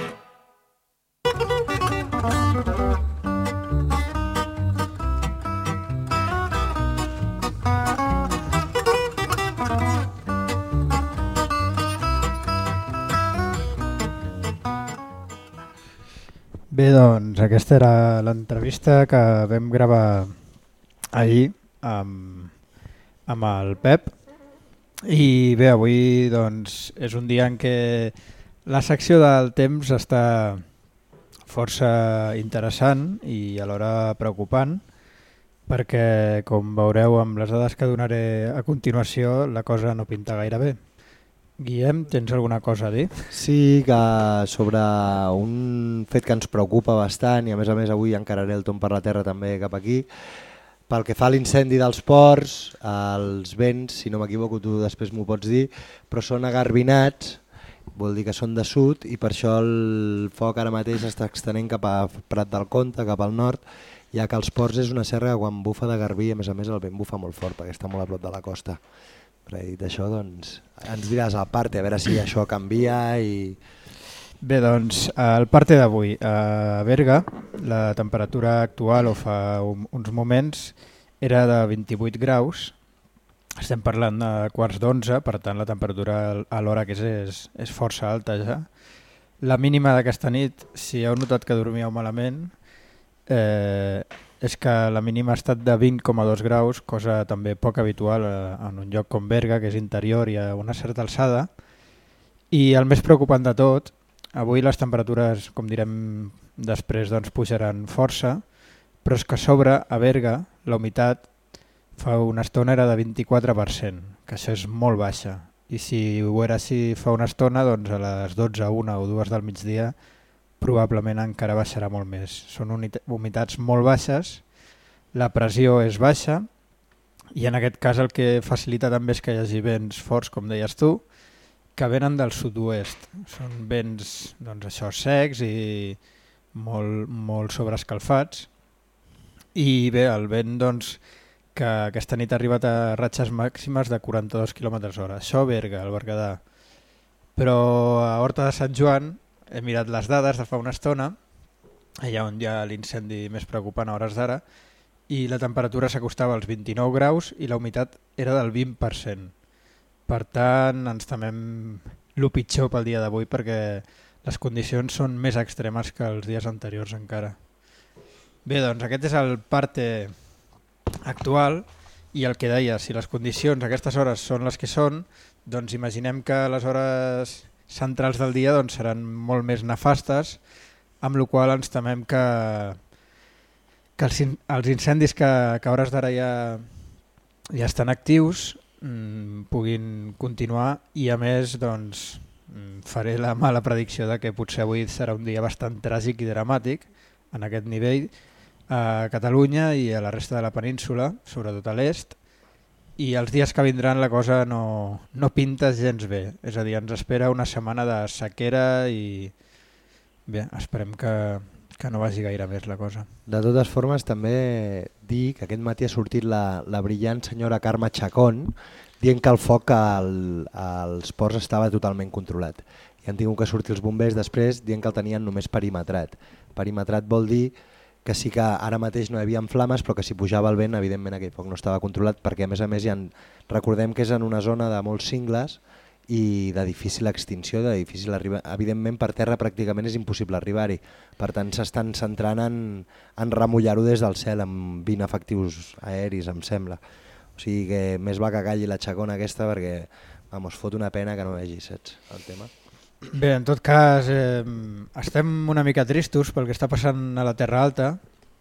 Bé, doncs aquesta era l'entrevista que vam gravar ahir amb, amb el Pep. I bé, avui doncs, és un dia en què la secció del temps està força interessant i alhora preocupant, perquè, com veureu amb les dades que donaré a continuació, la cosa no pinta gaire bé. Guillem, tens alguna cosa a dir? Sí, que sobre un fet que ens preocupa bastant, i a més a més avui encararé el Tom per la Terra també cap aquí, pel que fa a l'incendi dels ports, els vents, si no m'equivoco tu després m'ho pots dir, però són agarbinats, vol dir que són de sud, i per això el foc ara mateix està extenent cap a Prat del Comte, cap al nord, ja que els ports és una serra que quan bufa de garbí, a més a més el vent bufa molt fort perquè està molt a prop de la costa. Però dit això, doncs, ens diràs al parte, a veure si això canvia i... Bé, doncs, el parte d'avui. A Berga, la temperatura actual, o fa un, uns moments, era de vint-i-vuit graus. Estem parlant de quarts d'onze, per tant la temperatura a l'hora que és, és és força alta ja. La mínima d'aquesta nit, si heu notat que dormíeu malament, eh, és que la mínima ha estat de vint coma dos graus, cosa també poc habitual en un lloc com Berga, que és interior i a una certa alçada. I el més preocupant de tot, avui les temperatures, com direm després, doncs pujaran força, però és que a sobre, a Berga, la humitat fa una estona era de vint-i-quatre per cent, que això és molt baixa. I si ho era així fa una estona, doncs a les dotze, una o dues del migdia, probablement encara baixarà molt més. Són humitats molt baixes, la pressió és baixa i en aquest cas el que facilita també és que hi hagi vents forts, com deies tu, que venen del sud-oest. Són vents doncs, això, secs i molt, molt sobreescalfats. I bé, el vent doncs, que aquesta nit ha arribat a ratxes màximes de quaranta-dos quilòmetres hora. Això Berga, al Berguedà. Però a Horta de Sant Joan he mirat les dades de fa una estona, allà on hi ha l'incendi més preocupant a hores d'ara, i la temperatura s'acostava als vint-i-nou graus i la humitat era del vint per cent. Per tant, ens temem el pitjor pel dia d'avui perquè les condicions són més extremes que els dies anteriors encara. Bé, doncs aquest és el parte actual i el que deia, si les condicions a aquestes hores són les que són, doncs imaginem que les hores centrals del dia doncs, seran molt més nefastes, amb la qual ens temem que, que els, els incendis que, que a hores d'ara ja, ja estan actius mmm, puguin continuar i a més doncs, faré la mala predicció de que potser avui serà un dia bastant tràgic i dramàtic en aquest nivell a Catalunya i a la resta de la península, sobretot a l'est, i els dies que vindran la cosa no, no pinta gens bé. És a dir, ens espera una setmana de sequera i bé, esperem que, que no vagi gaire més la cosa. De totes formes, també dir que aquest matí ha sortit la, la brillant senyora Carme Chacón dient que el foc al, als ports estava totalment controlat. I han tingut que sortir els bombers després dient que el tenien només perimetrat. Perimetrat vol dir que sí que ara mateix no hi havia flames, però que si pujava el vent, evidentment aquell foc no estava controlat, perquè a més a més ja en, recordem que és en una zona de molts cingles i de difícil extinció, de difícil arribar. Evidentment per terra pràcticament és impossible arribar-hi, per tant s'estan centrant en, en remullar-ho des del cel amb vint efectius aeris, em sembla. O sigui que més va que calli la xacona aquesta perquè vamos, fot una pena que no vegi, saps, el tema. Bé, en tot cas, eh, estem una mica tristos pel que està passant a la Terra Alta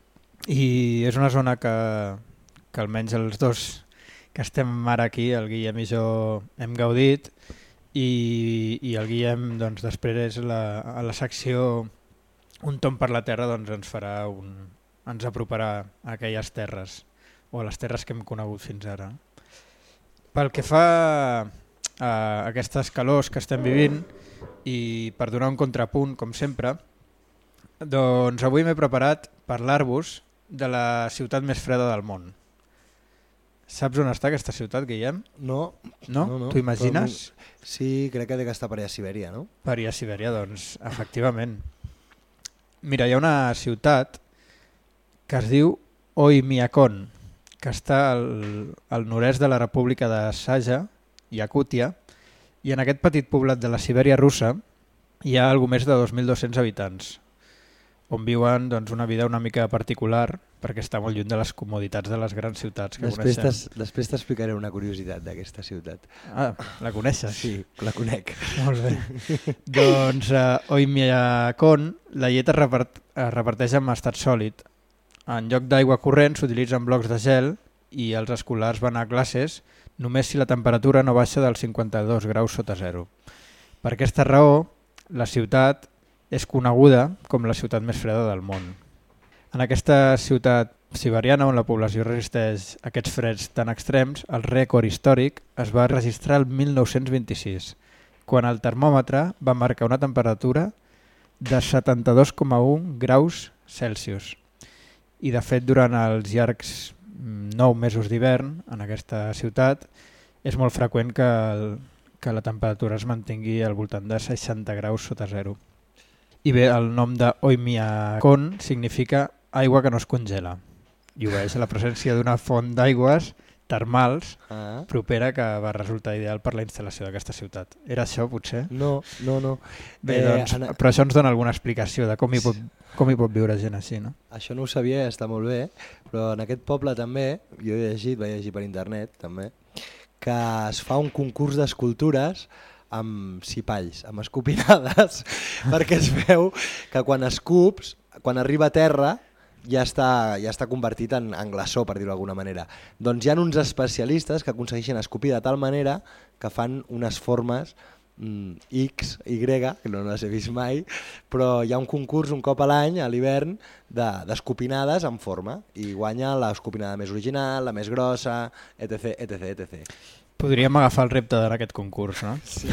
i és una zona que, que almenys els dos que estem ara aquí, el Guillem i jo, hem gaudit i, i el Guillem doncs, després la, a la secció Un tomb per la terra doncs, ens farà un, ens aproparà a aquelles terres o a les terres que hem conegut fins ara. Pel que fa a aquestes calors que estem vivint i per donar un contrapunt, com sempre, doncs avui m'he preparat parlar-vos de la ciutat més freda del món. Saps on està aquesta ciutat, Guillem? No. No? no, no. T'ho imagines? Però, sí, crec que té que estar per allà a Sibèria, no? Per allà a Sibèria, doncs, efectivament. Mira, hi ha una ciutat que es diu Oymyakon, que està al, al nord-est de la República de Saja, Yakútia, i en aquest petit poblat de la Sibèria russa hi ha algo més de dos mil dos-cents habitants, on viuen doncs, una vida una mica particular perquè està molt lluny de les comoditats de les grans ciutats que després coneixem. Després t'explicaré una curiositat d'aquesta ciutat. Ah, la coneixes? Sí, la conec. Molt bé. Doncs a uh, Oymyakon la llet es, repart es reparteix en estat sòlid. En lloc d'aigua corrent s'utilitzen blocs de gel i els escolars van a classes només si la temperatura no baixa dels cinquanta-dos graus sota zero. Per aquesta raó, la ciutat és coneguda com la ciutat més freda del món. En aquesta ciutat siberiana, on la població resisteix aquests freds tan extrems, el rècord històric es va registrar el mil nou-cents vint-i-sis, quan el termòmetre va marcar una temperatura de setanta-dos coma un graus Celsius. I de fet, durant els llargs nou mesos d'hivern en aquesta ciutat, és molt freqüent que, el, que la temperatura es mantingui al voltant de seixanta graus sota zero. I bé, el nom de Oymyakon significa aigua que no es congela i obeeix a la presència d'una font d'aigües termals ah. propera que va resultar ideal per la instal·lació d'aquesta ciutat. Era això, potser? No, no, no. Bé, doncs, eh, però això ens dona alguna explicació de com hi pot, com hi pot viure gent així, no? Això no ho sabia, està molt bé, però en aquest poble també, jo he llegit, vaig llegir per internet també, que es fa un concurs d'escultures amb cipalls, amb escopinades, perquè es veu que quan escups, quan arriba a terra, ja està, ja està convertit en, en glaçó, per dir-ho d'alguna manera. Doncs hi ha uns especialistes que aconsegueixen escopir de tal manera que fan unes formes mm, X, Y, que no les he vist mai, però hi ha un concurs un cop a l'any, a l'hivern, d'escopinades de, en forma, i guanya l'escopinada més original, la més grossa, etc, etc, etcètera. Podríem agafar el repte d'aquest concurs, no? Sí.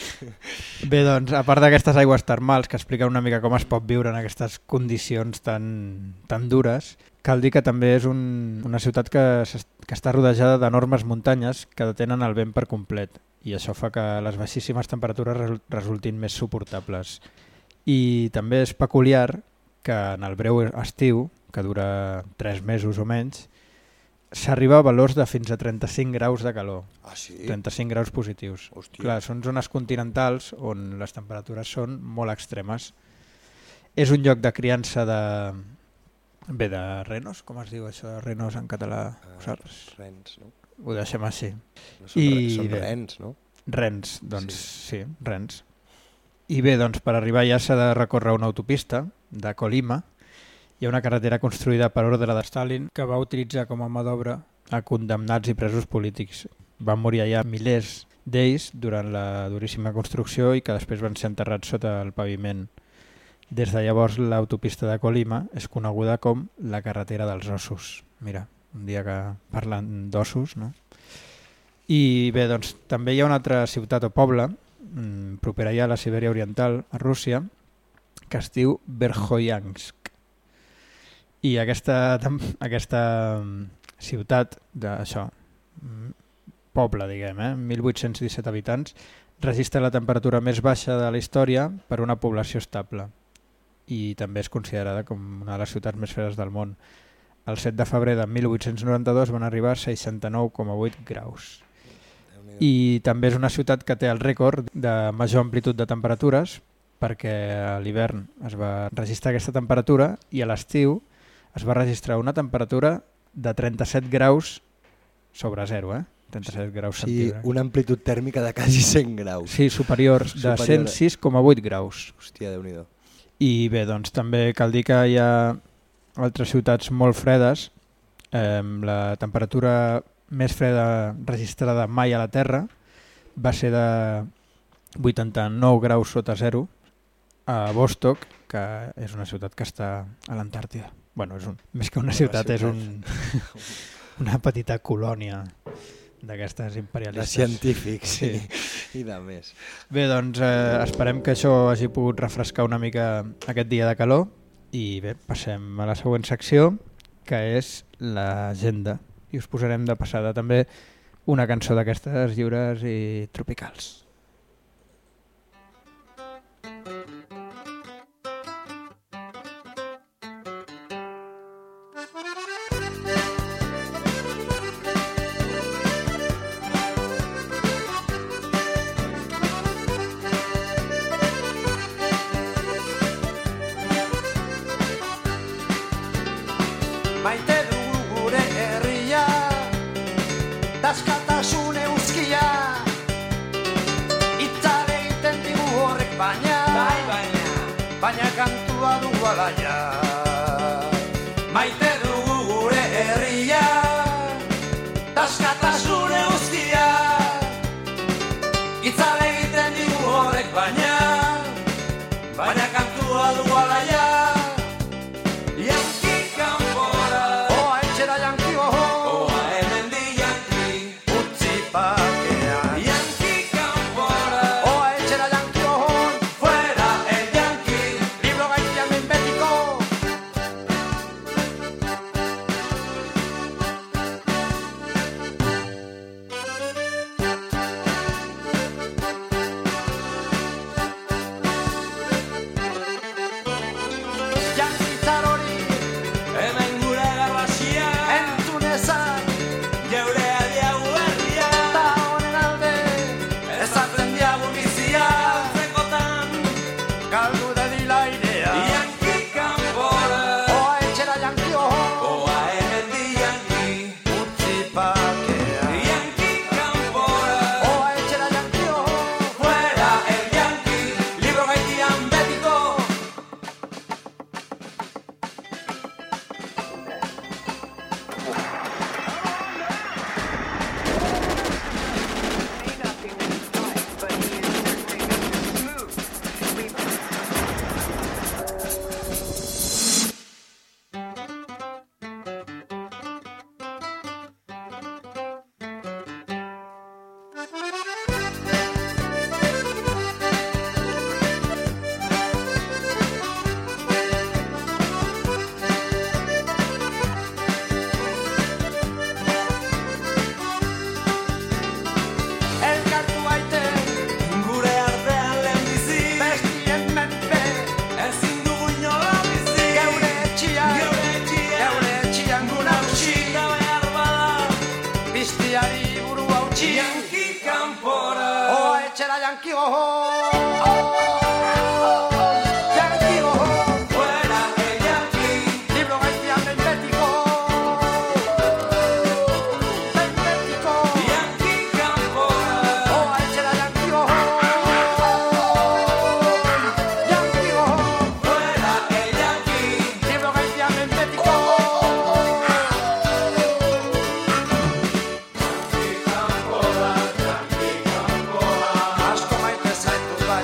Bé, doncs, a part d'aquestes aigües termals que expliquen una mica com es pot viure en aquestes condicions tan, tan dures, cal dir que també és un, una ciutat que, que està rodejada d'enormes muntanyes que detenen el vent per complet i això fa que les baixíssimes temperatures resultin més suportables. I també és peculiar que en el breu estiu, que dura tres mesos o menys, s'arriba a valors de fins a trenta-cinc graus de calor. Ah, sí? trenta-cinc graus positius. Hòstia. Clar, són zones continentals on les temperatures són molt extremes. És un lloc de criança de... Bé, de renos? Com es diu això de renos en català? Uh, rens, no? Ho deixem així. No són, I... són bé, rens, no? Rens, doncs sí. sí, rens. I bé, doncs per arribar ja s'ha de recórrer una autopista de Colima. Hi ha una carretera construïda per ordre de Stalin que va utilitzar com a mà d'obra a condemnats i presos polítics. Van morir allà milers d'ells durant la duríssima construcció i que després van ser enterrats sota el paviment. Des de llavors l'autopista de Colima és coneguda com la carretera dels ossos. Mira, un dia que parlen d'ossos, no? I bé, doncs també hi ha una altra ciutat o poble mmm, propera ja a la Sibèria Oriental, a Rússia, que es diu Verkhoyansk. I aquesta, aquesta ciutat d'això, poble, diguem, eh, mil vuit-cents disset habitants, registra la temperatura més baixa de la història per una població estable i també és considerada com una de les ciutats més fredes del món. El set de febrer de mil vuit-cents noranta-dos van arribar a seixanta-nou coma vuit graus. i també és una ciutat que té el rècord de major amplitud de temperatures, perquè a l'hivern es va registrar aquesta temperatura i a l'estiu es va registrar una temperatura de trenta-set graus sobre zero, eh? trenta-set graus Sí, centígrads. una amplitud tèrmica de quasi cent graus. Sí, superiors, de Superior. cent sis coma vuit graus. Hòstia, Déu-n'hi-do. I bé, doncs també cal dir que hi ha altres ciutats molt fredes. Eh, la temperatura més freda registrada mai a la Terra va ser de vuitanta-nou graus sota zero a Vostok, que és una ciutat que està a l'Antàrtida. Bueno, és un, més que una ciutat, és un, una petita colònia d'aquestes imperialistes. De científics sí. i de més. Bé, doncs eh, esperem que això hagi pogut refrescar una mica aquest dia de calor i bé, passem a la següent secció, que és l'agenda. I us posarem de passada també una cançó d'aquestes lliures i tropicals. Maite dugu gure herria, daskatasun euskia, itzale egiten digu horrek baina, bai baina, baina kantua dugu alaia. Maite dugu gure herria, daskatasun euskia, itzale egiten digu horrek baina, baina kantua dugu alaia. Asko maite zaitu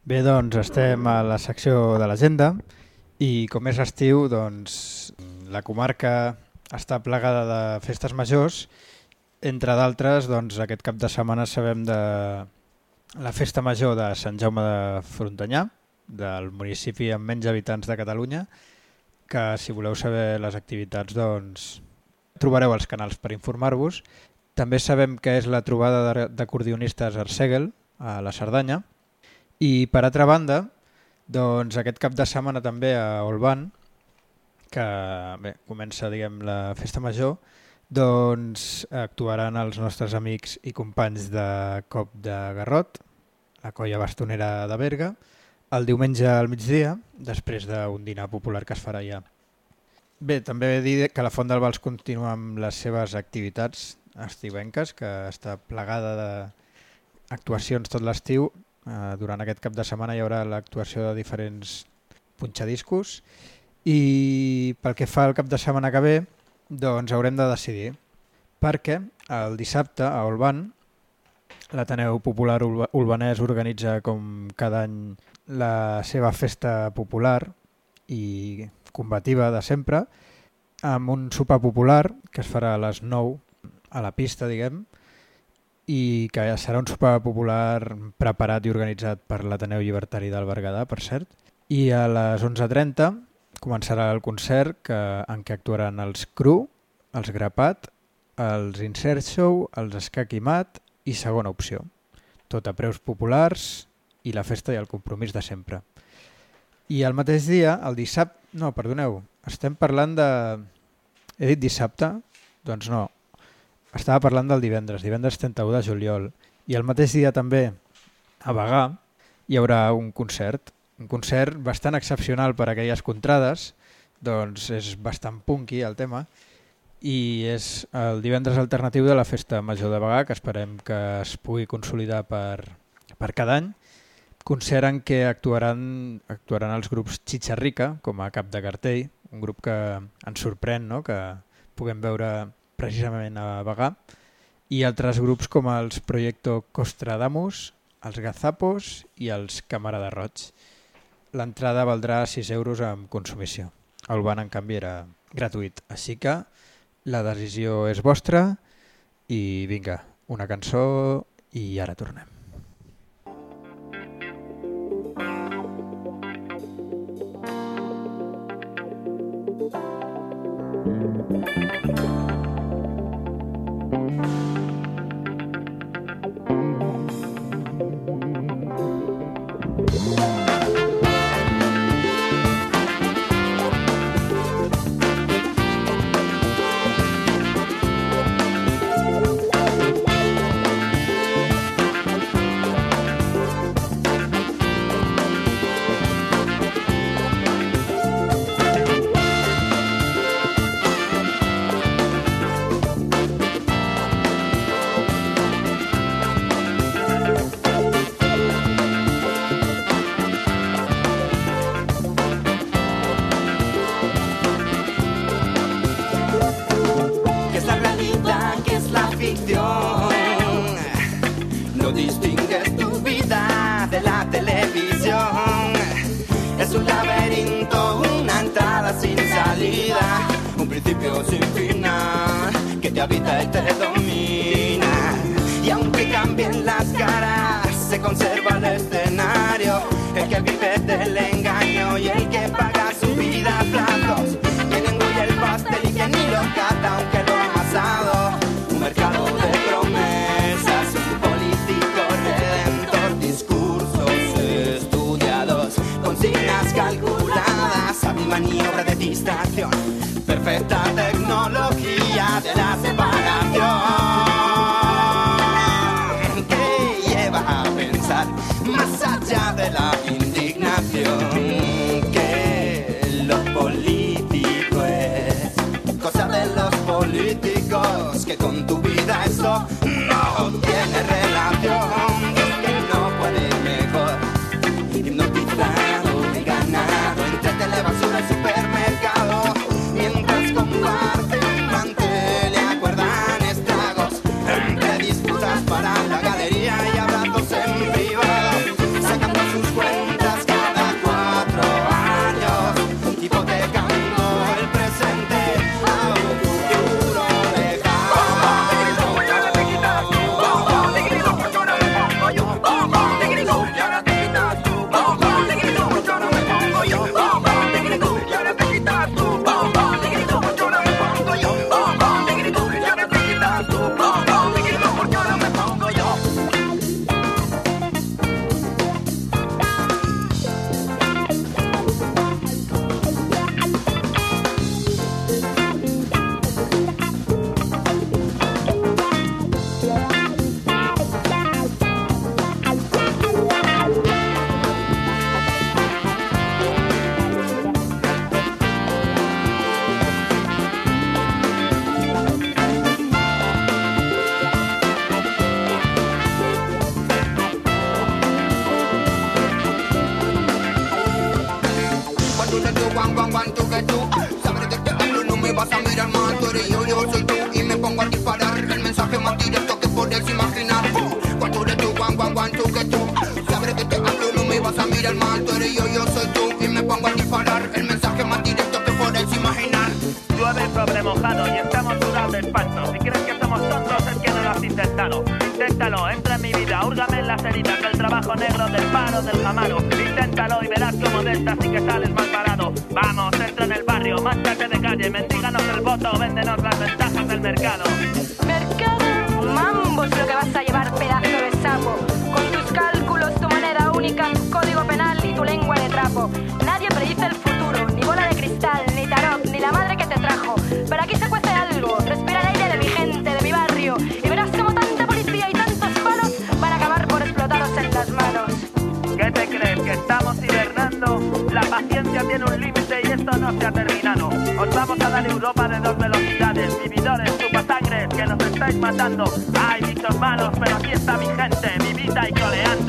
Bé, doncs estem a la secció de l'agenda i com és estiu, doncs la comarca està plagada de festes majors. Entre d'altres, doncs aquest cap de setmana sabem de la festa major de Sant Jaume de Frontanyà, del municipi amb menys habitants de Catalunya, que si voleu saber les activitats, doncs trobareu els canals per informar-vos. També sabem que és la trobada d'acordionistes Arsèguel a la Cerdanya. I per altra banda, doncs aquest cap de setmana també a Olvan, que bé, comença diguem, la festa major, doncs actuaran els nostres amics i companys de Cop de Garrot, la colla bastonera de Berga, el diumenge al migdia, després d'un dinar popular que es farà allà. Bé, també he dit que la Font del Vals continua amb les seves activitats estiuenques, que està plegada d'actuacions tot l'estiu. Durant aquest cap de setmana hi haurà l'actuació de diferents punxadiscos i pel que fa al cap de setmana que ve, doncs haurem de decidir, perquè el dissabte a Olvan l'Ateneu Popular Olvanès organitza com cada any la seva festa popular i combativa de sempre, amb un sopar popular que es farà a les nou a la pista, diguem, i que serà un sopar popular preparat i organitzat per l'Ateneu Llibertari del Berguedà, per cert. I a les onze trenta començarà el concert que, en què actuaran els Cru, els Grapat, els Insert Show, els Escac i Mat i Segona Opció. Tot a preus populars i la festa i el compromís de sempre. I el mateix dia, el dissabte... No, perdoneu, estem parlant de... He dit dissabte? Doncs no. Estava parlant del divendres, divendres trenta-u de juliol. I el mateix dia també, a Bagà, hi haurà un concert. Un concert bastant excepcional per a aquelles contrades, doncs és bastant punky el tema, i és el divendres alternatiu de la Festa Major de Bagà, que esperem que es pugui consolidar per, per cada any. Concert en què actuaran, actuaran els grups Chicharrica, com a cap de cartell, un grup que ens sorprèn, no?, que puguem veure precisament a Bagà, i altres grups com els Proyecto Costradamus, els Gazapos i els Camarada Roig. L'entrada valdrà sis euros amb consumició. El ban, en canvi, era gratuït. Així que la decisió és vostra i vinga, una cançó i ara tornem. Sin final, que te habita y te domina. Y aunque cambien las caras, se conserva el escenario. El que vive del engaño y el que paga su vida a platos. Quien engulle el pastel y que ni lo cata, aunque lo ha amasado. Un mercado de promesas, un político redentor. Discursos estudiados, consignas calculadas. Hábil maniobra de distracción. Perfecta tecnología de la separación que lleva a pensar más allá de la indignación que lo político es cosa de los políticos, que con tu vida eso no tiene relación, que no puede ir mejor hipnotizado y ganado entre telebasura y supermercado. Comparte un mantel y acuerdan estragos entre disputas para la galería y abrazos en privado, sacando sus cuentas. cuanto que tú. Sabes de qué hablo, no me vas a mirar más. Tú eres yo, yo soy tú y me pongo a disparar. El mensaje más directo que podés imaginar. Cuánto eres tú, cuán, cuán, cuánto que tú. Sabes de qué hablo, no me vas a mirar más. Tú eres yo, yo soy tú y me pongo a disparar. El mensaje más directo que podés imaginar. Llueve sobre mojado y estamos sudados de espanto. Si crees que somos tontos es que no lo has intentado. Inténtalo, entra en mi vida, húrgame en las heridas del trabajo negro, del paro, del jamaro. Inténtalo y verás cómo de esta sí que sales mal parado. Vamos, entra en el barrio, márchate de calle, mendíganos el voto, véndenos las ventajas del mercado. Mercado, mambo es lo que vas a llevar, pedazo de sapo. Con tus cálculos, tu moneda única, tu código penal y tu lengua de trapo. Nadie predice el futuro, ni bola de cristal, ni tarot, ni la madre que te trajo. Pero aquí se cuece algo, respira el aire de mi gente, de mi barrio, y verás como tanta policía y tantos palos van a acabar por explotaros en las manos. ¿Qué te crees? ¿Que estamos hibernando? La paciencia tiene un límite y esto no se ha terminado. Os vamos a dar Europa de dos velocidades. Vividores, chupasangres, que nos estáis matando. Hay bichos malos, pero aquí está mi gente, vivita y coleando.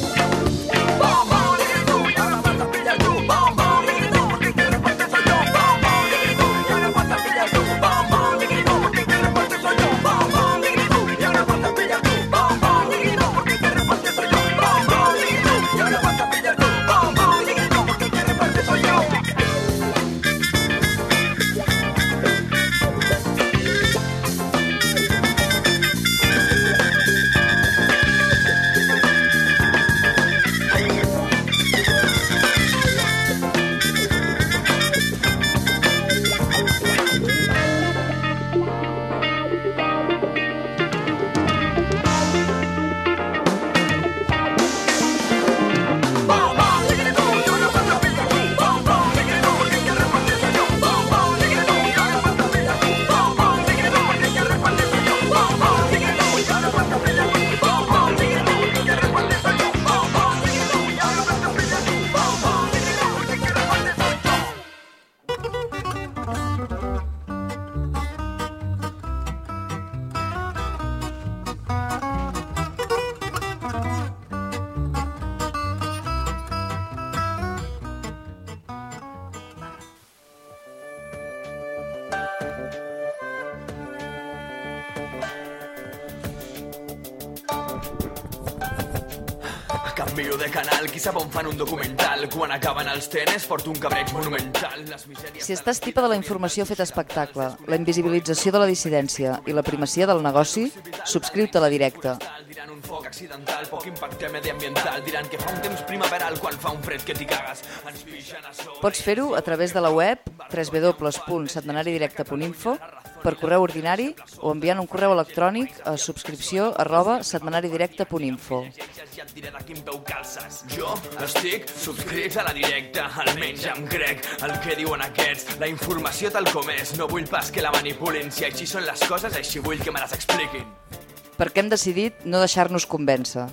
Canvio de canal, qui sap on fan un documental. Quan acaben els tenes porto un cabreig monumental. Les misèries... Si estàs tipa de la informació feta espectacle, la invisibilització de la dissidència i la primacia del negoci, subscriu-te a La Directa. Diran un foc accidental, poc impacte mediambiental. Diran que fa un temps primaveral quan fa un fred que t'hi cagues. Ens pixen a sobre... Pots fer-ho a través de la web w w w punt setmanari directe punt info, per correu ordinari o enviant un correu electrònic a subscripció arroba setmanaridirecte punt info. Ja et diré de quin peu calces. Jo estic subscrits a La Directa, almenys em crec el que diuen aquests. La informació tal com és, no vull pas que la manipulin. Si així són les coses, així vull que me les expliquin. Perquè hem decidit no deixar-nos convèncer.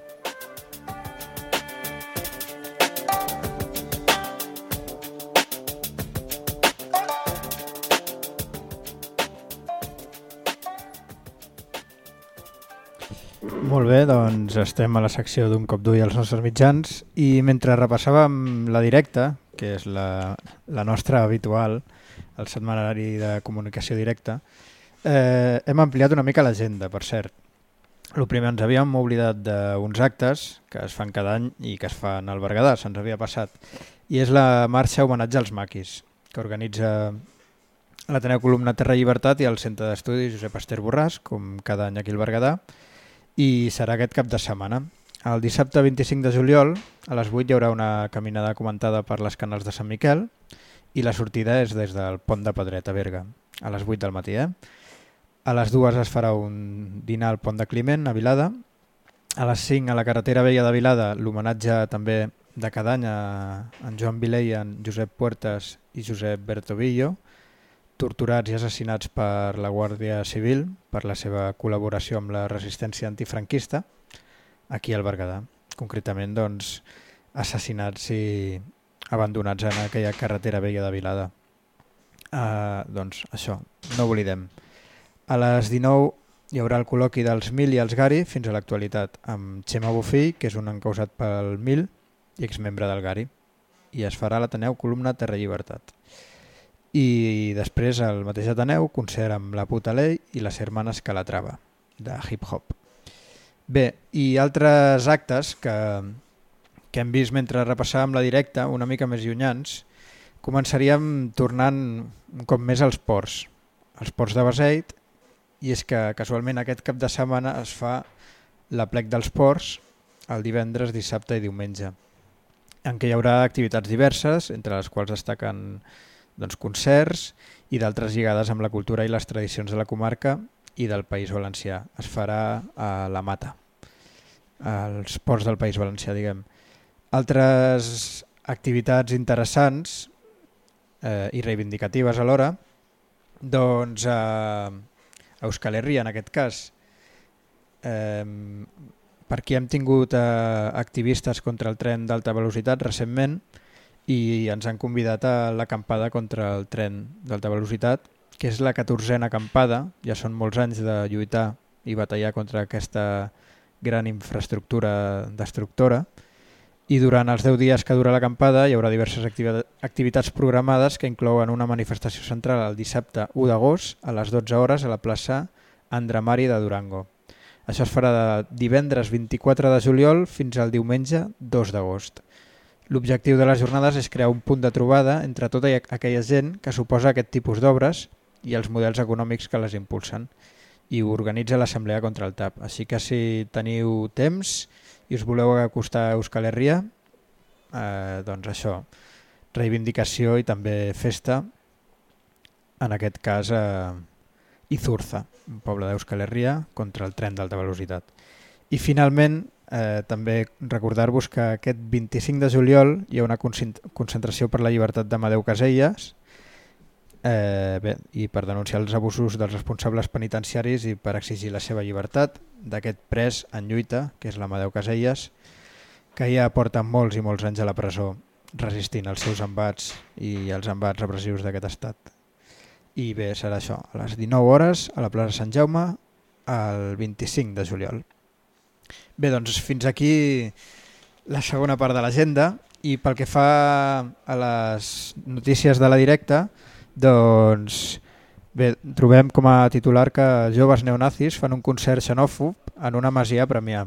Molt bé, doncs estem a la secció d'un cop d'ull als nostres mitjans i mentre repassàvem La Directa, que és la, la nostra habitual, el setmanari de comunicació directa, eh, hem ampliat una mica l'agenda, per cert. El primer, ens havíem oblidat d'uns actes que es fan cada any i que es fan al Berguedà, se'ns havia passat, i és la marxa homenatge als maquis, que organitza l'Ateneu Columna Terra i Llibertat i el Centre d'Estudis Josep Ester Borràs, com cada any aquí al Berguedà, i serà aquest cap de setmana. El dissabte vint-i-cinc de juliol a les vuit hi haurà una caminada comentada per les canals de Sant Miquel i la sortida és des del Pont de Pedret a Berga, a les vuit del matí. Eh? A les dues es farà un dinar al Pont de Climent, a Vilada. A les cinc a la carretera vella de Vilada, l'homenatge també de cada any a en Joan Vilé i en Josep Puertas i Josep Bertovillo, torturats i assassinats per la Guàrdia Civil per la seva col·laboració amb la resistència antifranquista aquí al Berguedà. Concretament, doncs, assassinats i abandonats en aquella carretera vella de Vilada. Uh, doncs això, no oblidem. A les dinou hi haurà el col·loqui dels Mil i els Gari fins a l'actualitat amb Xema Bofill, que és un encausat pel Mil i exmembre del Gari, i es farà a l'Ateneu Columna Terra i Llibertat. i després al mateix Ateneu concert amb la Puta Ley i les Hermanes Calatrava de hip-hop. Bé, i altres actes que, que hem vist mentre repassàvem la directa, una mica més llunyans, començaríem tornant un cop més als ports, als ports de Beseit, i és que casualment aquest cap de setmana es fa l'Aplec dels Ports el divendres, dissabte i diumenge, en què hi haurà activitats diverses, entre les quals destaquen doncs, concerts i d'altres lligades amb la cultura i les tradicions de la comarca i del País Valencià. Es farà a la Mata, als ports del País Valencià, diguem. Altres activitats interessants eh, i reivindicatives alhora, doncs a, a Euskal Herria en aquest cas, eh, per aquí hem tingut eh, activistes contra el tren d'alta velocitat recentment i ens han convidat a l'acampada contra el tren d'alta velocitat, que és la catorzena acampada, ja són molts anys de lluitar i batallar contra aquesta gran infraestructura destructora, i durant els deu dies que dura l'acampada hi haurà diverses activitats programades que inclouen una manifestació central el dissabte u d'agost a les dotze hores a la plaça Andramari de Durango. Això es farà de divendres vint-i-quatre de juliol fins al diumenge dos d'agost. L'objectiu de les jornades és crear un punt de trobada entre tota aquella gent que suposa aquest tipus d'obres i els models econòmics que les impulsen, i organitza l'Assemblea contra el T A P. Així que si teniu temps i us voleu acostar a Euskal Herria, eh, doncs això, reivindicació i també festa, en aquest cas a Izurza, un poble d'Euskal Herria, contra el tren d'alta velocitat. I finalment, eh, també recordar-vos que aquest vint-i-cinc de juliol hi ha una concentració per la llibertat d'Amadeu Caselles, eh, bé, i per denunciar els abusos dels responsables penitenciaris i per exigir la seva llibertat d'aquest pres en lluita, que és l'Amadeu Caselles, que ja porta molts i molts anys a la presó resistint els seus embats i els embats repressius d'aquest estat. I bé, serà això, a les dinou hores a la plaça Sant Jaume el vint-i-cinc de juliol. Bé, doncs fins aquí la segona part de l'agenda, i pel que fa a les notícies de la directa, doncs bé, trobem com a titular que joves neonazis fan un concert xenòfob en una masia a Premià.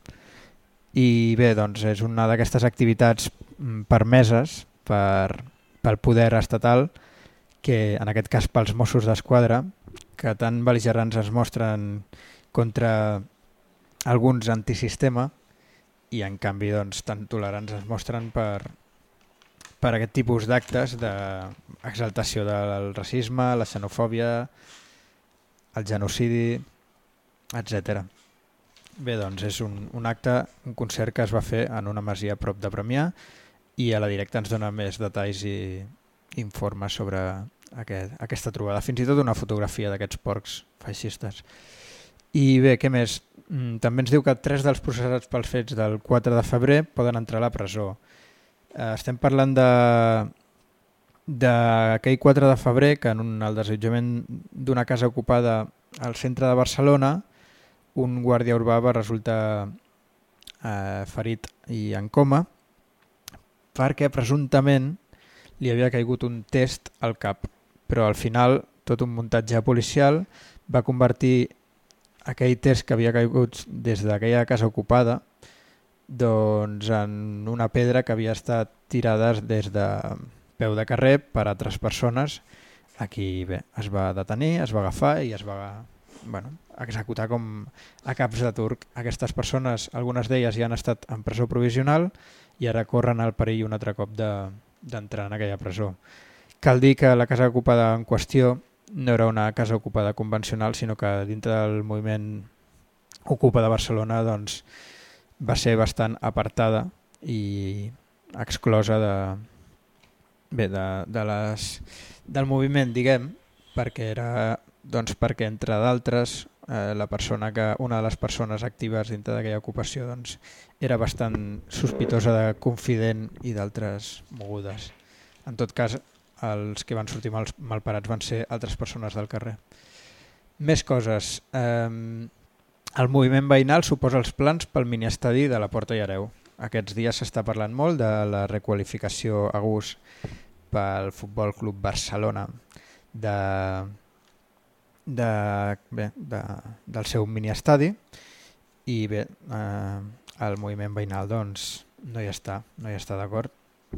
I bé, doncs és una d'aquestes activitats permeses per, pel poder estatal, que en aquest cas pels Mossos d'Esquadra, que tan bel·ligerants es mostren contra alguns antisistema i en canvi doncs, tan tolerants es mostren per, per aquest tipus d'actes d'exaltació del racisme, la xenofòbia, el genocidi, etcètera. Bé, doncs és un, un acte, un concert que es va fer en una masia a prop de Premià, i a la directa ens dona més detalls i informes sobre aquest, aquesta trobada, fins i tot una fotografia d'aquests porcs feixistes. I bé, què més? També ens diu que tres dels processats pels fets del quatre de febrer poden entrar a la presó. Estem parlant de d'aquell quatre de febrer que en un, el desallotjament d'una casa ocupada al centre de Barcelona un guàrdia urbà va resultar eh, ferit i en coma perquè presumptament li havia caigut un test al cap, però al final tot un muntatge policial va convertir aquell test que havia caigut des d'aquella casa ocupada doncs en una pedra que havia estat tirada des de peu de carrer per altres persones. Aquí bé, es va detenir, es va agafar i es va bueno, executar com a caps de turc. Aquestes persones, algunes d'elles ja han estat en presó provisional i ara corren el perill un altre cop de, d'entrar en aquella presó. Cal dir que la casa ocupada en qüestió no era una casa ocupada convencional, sinó que dintre del moviment Ocupa de Barcelona doncs, va ser bastant apartada i exclosa de, bé, de, de les, del moviment, diguem, perquè era doncs, perquè entre d'altres eh, la persona que, una de les persones actives dintre d'aquella ocupació doncs, era bastant sospitosa de confident i d'altres mogudes. En tot cas, els que van sortir mal, malparats van ser altres persones del carrer. Més coses. Eh, el moviment veïnal suposa els plans pel miniestadi de la Porta i Hereu. Aquests dies s'està parlant molt de la requalificació a gust pel Futbol Club Barcelona de, de, bé, de, del seu miniestadi i bé, eh, el moviment veïnal doncs, no hi està, no hi està d'acord.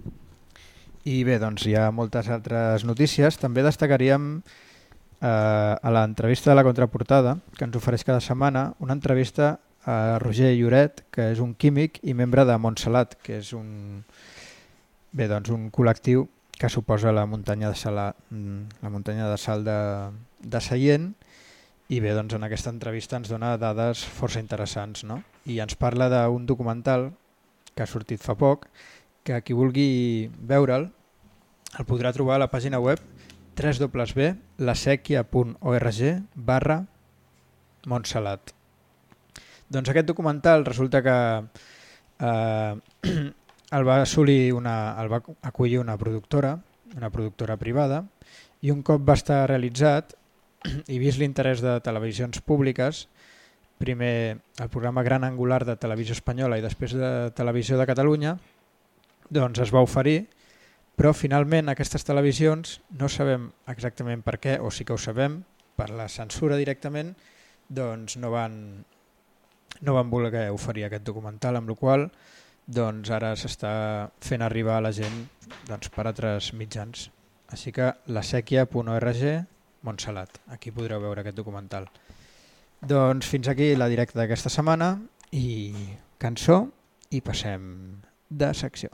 I bé, doncs hi ha moltes altres notícies. També destacaríem eh, a l'entrevista de la contraportada que ens ofereix cada setmana una entrevista a Roger Lloret, que és un químic i membre de Montsalat, que és un, bé, doncs un col·lectiu que suposa la muntanya de, Sala, la muntanya de sal de, de Seient, i bé, doncs en aquesta entrevista ens dona dades força interessants, no? I ens parla d'un documental que ha sortit fa poc, que qui vulgui veure'l el podrà trobar a la pàgina web w w w punt lasequia punt org barra Montsalat. Doncs aquest documental resulta que eh, el va assolir una, el va acollir una productora, una productora privada, i un cop va estar realitzat i vist l'interès de televisions públiques, primer el programa Gran Angular de Televisió Espanyola i després de Televisió de Catalunya, doncs es va oferir, però finalment aquestes televisions no sabem exactament per què, o sí que ho sabem, per la censura directament, doncs no van, no van voler oferir aquest documental, amb la qual doncs ara s'està fent arribar a la gent doncs, per altres mitjans. Així que lasequia punt org Montsalat, aquí podreu veure aquest documental. Doncs fins aquí la directa d'aquesta setmana i cançó i passem de secció.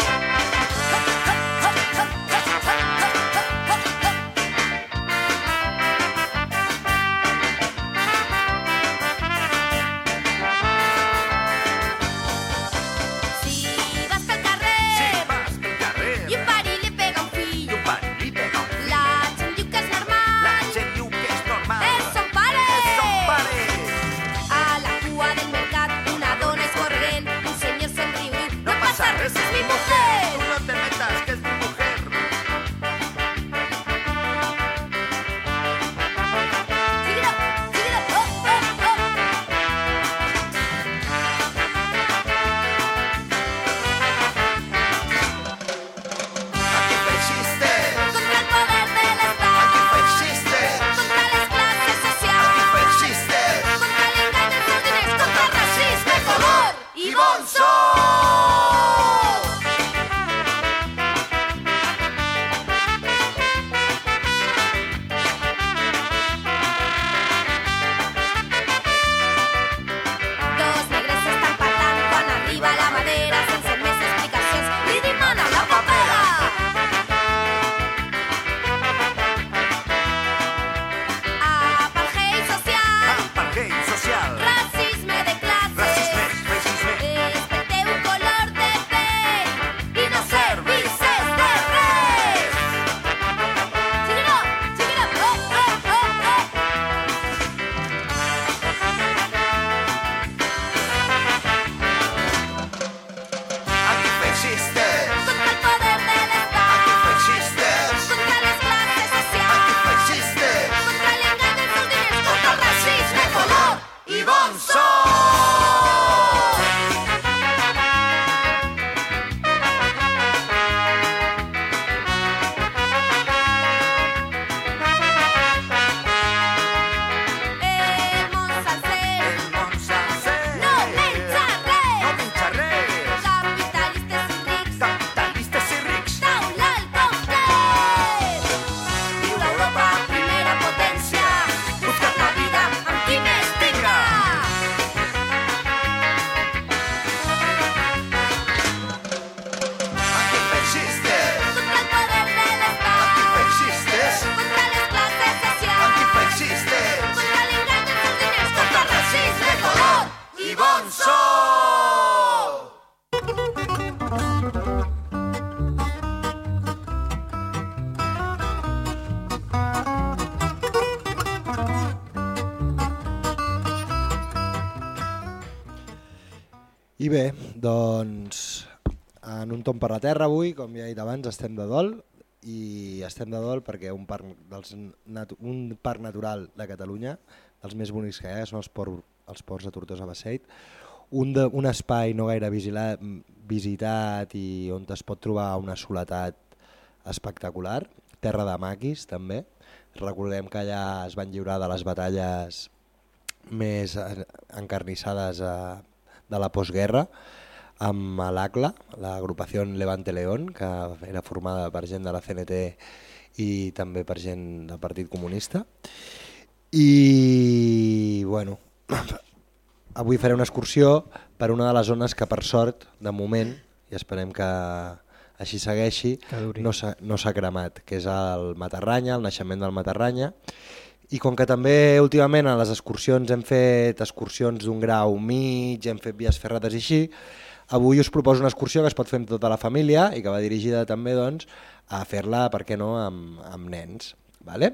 Hey! I bé, doncs, en un tomb per la terra avui, com ja he dit abans, estem de dol, i estem de dol perquè un parc, dels, un parc natural de Catalunya, dels més bonics que hi ha, són els, por, els ports de Tortosa Beseit, un, de, un espai no gaire vigilat, visitat i on es pot trobar una soledat espectacular, terra de maquis també. Recordem que allà es van lliurar de les batalles més encarnissades a, de la postguerra, amb l'A C L A, l'agrupació Levante León, que era formada per gent de la C N T i també per gent del Partit Comunista. I bueno, avui faré una excursió per una de les zones que per sort, de moment, i esperem que així segueixi, no s'ha no s'ha cremat, que és el Matarranya, el naixement del Matarranya. I com que també últimament a les excursions hem fet excursions d'un grau mig, hem fet vies ferrates i així, avui us proposo una excursió que es pot fer amb tota la família i que va dirigida també doncs, a fer-la, per què no, amb, amb nens. Vale?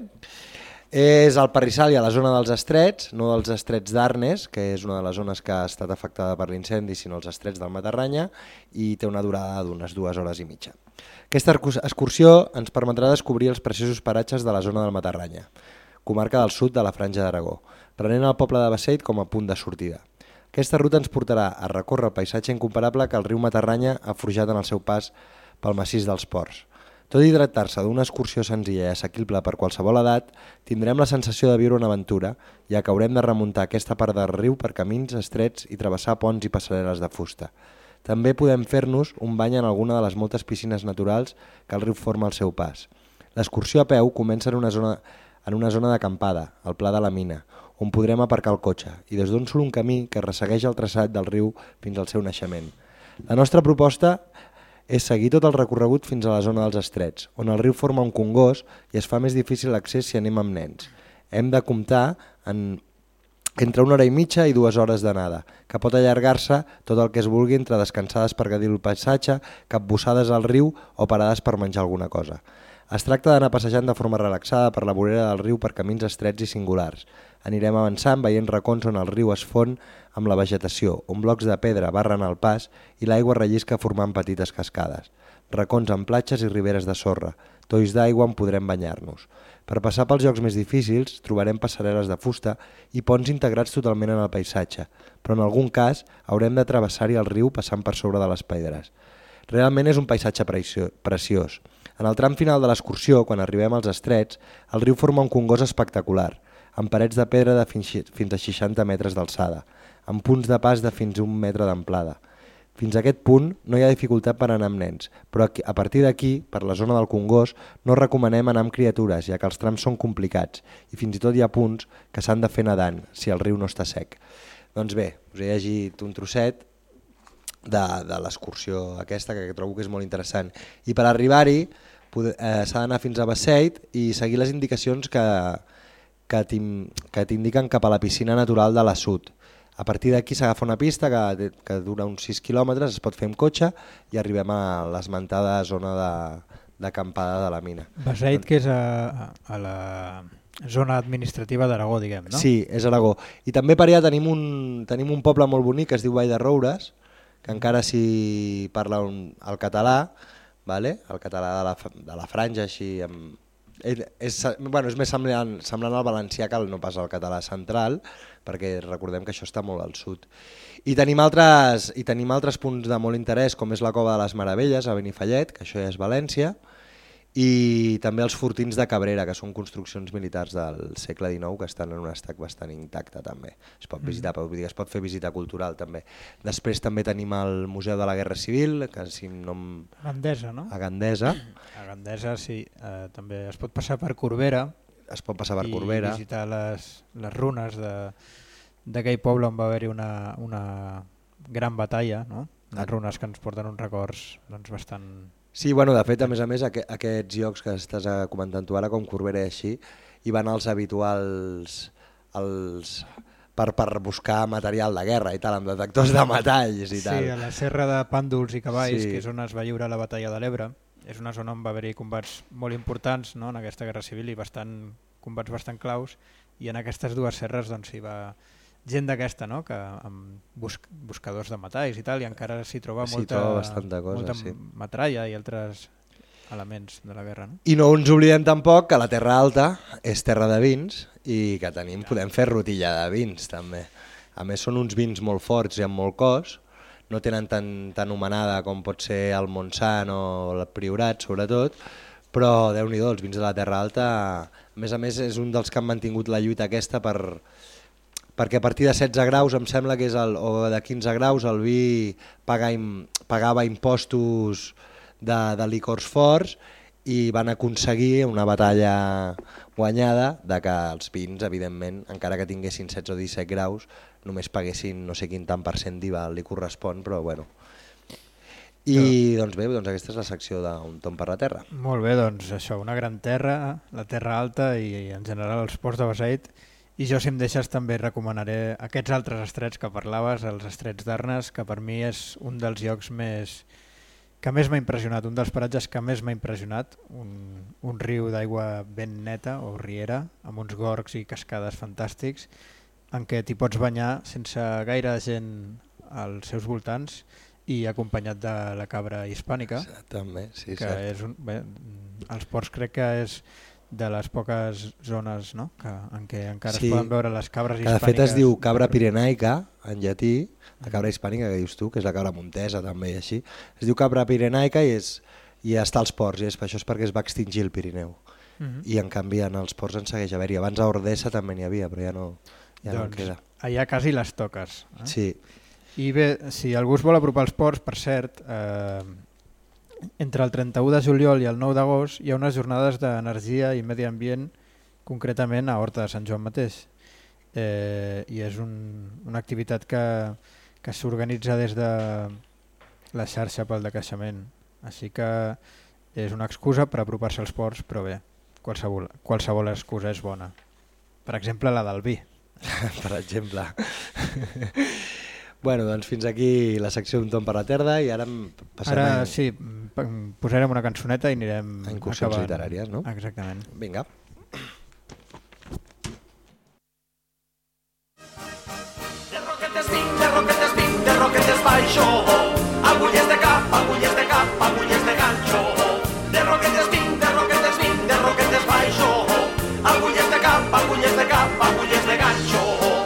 És al Parrissal i a la zona dels Estrets, no dels Estrets d'Arnes, que és una de les zones que ha estat afectada per l'incendi, sinó els Estrets del Matarranya, i té una durada d'unes dues hores i mitja. Aquesta excursió ens permetrà descobrir els preciosos paratges de la zona del Matarranya, comarca del sud de la Franja d'Aragó, prenent el poble de Beseit com a punt de sortida. Aquesta ruta ens portarà a recórrer el paisatge incomparable que el riu Matarranya ha forjat en el seu pas pel massís dels Ports. Tot i tractar-se d'una excursió senzilla i assequible per qualsevol edat, tindrem la sensació de viure una aventura, ja que haurem de remuntar aquesta part del riu per camins estrets i travessar ponts i passarel·les de fusta. També podem fer-nos un bany en alguna de les moltes piscines naturals que el riu forma al seu pas. L'excursió a peu comença en una zona, en una zona d'acampada, al Pla de la Mina, on podrem aparcar el cotxe, i des d'on surt un camí que ressegueix el traçat del riu fins al seu naixement. La nostra proposta és seguir tot el recorregut fins a la zona dels Estrets, on el riu forma un congost i es fa més difícil l'accés si anem amb nens. Hem de comptar en, entre una hora i mitja i dues hores d'anada, que pot allargar-se tot el que es vulgui entre descansades per gaudir el paisatge, capbussades al riu o parades per menjar alguna cosa. Es tracta d'anar passejant de forma relaxada per la vorera del riu per camins estrets i singulars. Anirem avançant veient racons on el riu es fon amb la vegetació, on blocs de pedra barren el pas i l'aigua rellisca formant petites cascades. Racons amb platges i riberes de sorra, tolls d'aigua on podrem banyar-nos. Per passar pels llocs més difícils trobarem passarel·les de fusta i ponts integrats totalment en el paisatge, però en algun cas haurem de travessar-hi el riu passant per sobre de les pedres. Realment és un paisatge preciós. En el tram final de l'excursió, quan arribem als Estrets, el riu forma un congost espectacular, amb parets de pedra de fins a seixanta metres d'alçada, amb punts de pas de fins a un metre d'amplada. Fins a aquest punt no hi ha dificultat per anar amb nens, però a partir d'aquí, per la zona del congost, no recomanem anar amb criatures, ja que els trams són complicats i fins i tot hi ha punts que s'han de fer nedant, si el riu no està sec. Doncs bé, us he llegit un trosset de, de l'excursió aquesta, que trobo que és molt interessant. I per arribar-hi eh, s'ha d'anar fins a Beseit i seguir les indicacions que, que t'indiquen cap a la piscina natural de la Sud. A partir d'aquí s'agafa una pista que, que dura uns sis quilòmetres, es pot fer amb cotxe i arribem a l'esmentada zona d'acampada de, de la mina. Beseit, que és a, a la zona administrativa d'Aragó, diguem, no? Sí, és Aragó. I també per allà tenim un, tenim un poble molt bonic que es diu Vall de Roures, que encara s'hi parla un, el català, vale? El català de la, de la franja, així, amb, és, bueno, és més semblant, semblant al valencià que el, no pas al català central, perquè recordem que això està molt al sud. I tenim altres, i tenim altres punts de molt interès, com és la Cova de les Meravelles, a Benifallet, que això ja és València, i també els fortins de Cabrera, que són construccions militars del segle dinou que estan en un estat bastant intacte també. Es pot visitar, mm. vull dir, es pot fer visita cultural també. Després també tenim el Museu de la Guerra Civil, que si no... A Gandesa, no? A Gandesa. A Gandesa, sí. Eh, també es pot passar per Corbera. Es pot passar per Corbera. I visitar les, les runes d'aquell poble on va haver-hi una, una gran batalla, no? Les runes que ens porten uns records doncs, bastant... Sí, bueno, de fet, a més a més, aqu aquests llocs que estàs comentant tu ara, com Corbera i així, hi van els habituals els, per, per buscar material de guerra i tal, amb detectors de metalls i tal. Sí, a la serra de Pàndols i Cavalls, sí. Que és on es va lliurar la batalla de l'Ebre, és una zona on va haver-hi combats molt importants, no?, en aquesta guerra civil i bastant, combats bastant claus, i en aquestes dues serres doncs, hi va gent d'aquesta, no? Que amb bus buscadors de metalls i tal, i encara s'hi troba S'hi molta, troba bastanta cosa, molta sí. metralla i altres elements de la guerra. No? I no ens oblidem tampoc que la Terra Alta és terra de vins i que tenim, podem fer rotilla de vins també. A més són uns vins molt forts i amb molt cos, no tenen tan, tan humanada com pot ser el Montsant o el Priorat sobretot, però Déu-n'hi-do, els vins de la Terra Alta, a més a més és un dels que han mantingut la lluita aquesta per, perquè a partir de setze graus em sembla que és el, o de quinze graus el vi paga, pagava impostos de, de licors forts i van aconseguir una batalla guanyada de que els vins, evidentment, encara que tinguessin setze o disset graus, només paguessin no sé quin tant per cent d'I V A, li correspon, però bueno. I doncs bé, doncs aquesta és la secció d'Un tomb per la terra. Molt bé, doncs això, una gran terra, la Terra Alta i, i en general els ports de Beseit. I jo, si em deixes, també recomanaré aquests altres estrets que parlaves, els estrets d'Arnes, que per mi és un dels llocs més que més m'ha impressionat, un dels paratges que més m'ha impressionat, un, un riu d'aigua ben neta o riera, amb uns gorgs i cascades fantàstics, en què t'hi pots banyar sense gaire gent als seus voltants i acompanyat de la cabra hispànica, també, sí, que sí. és un, bé, els ports crec que és de les poques zones, no? que, en què encara sí. es poden veure les cabres hispàniques. De fet es diu cabra pirenaica en llatí, la cabra hispànica que dius tu, que és la cabra montesa també i així, es diu cabra pirenaica i, és, i està als ports, i és, això és perquè es va extingir el Pirineu. Uh-huh. I en canvi en els ports en segueix haver-hi. Abans a Ordesa també n'hi havia, però ja no, ja doncs, no en queda. Allà quasi les toques. Eh? Sí. I bé, si algú es vol apropar als ports, per cert, eh, entre el trenta-u de juliol i el nou d'agost hi ha unes jornades d'energia i medi ambient, concretament a Horta de Sant Joan mateix. Eh, I és un, una activitat que, que s'organitza des de la xarxa pel decreixement. Així que és una excusa per apropar-se als ports, però bé, qualsevol, qualsevol excusa és bona. Per exemple, la del vi. Per exemple. Bueno, doncs fins aquí la secció d'un tomb per la terra i ara passem ara, a... sí, posarem una cançoneta i anirem a incursions acabant. literàries, no? Exactament. Vinga. De roquetes vinc, de roquetes vinc, de roquetes baixo, agulles de cap, agulles de cap, agulles de ganxo. De roquetes vinc, de roquetes vinc, de roquetes baixo, agulles de cap, agulles de cap, agulles de ganxo.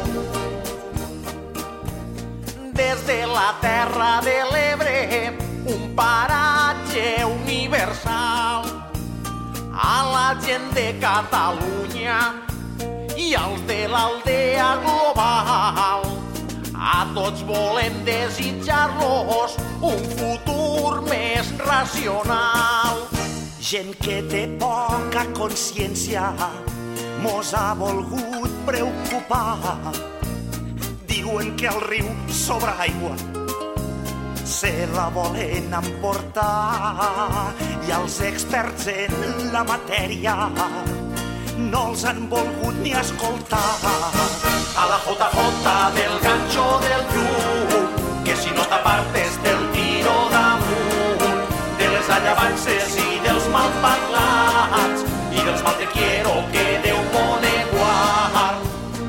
Des de la terra de l'Ebre, un paratge universal, a la gent de Catalunya i als de l'aldea global. A tots volem desitjar-los un futur més racional. Gent que té poca consciència mos ha volgut preocupar. Diuen que el riu sobre aigua se la volen emportar i els experts en la matèria no els han volgut ni escoltar. A la jota jota del ganxo del lluc, que si no t'apartes del tiro damunt, de les allavances i dels malparlats i dels mal te quiero que Déu pone guard.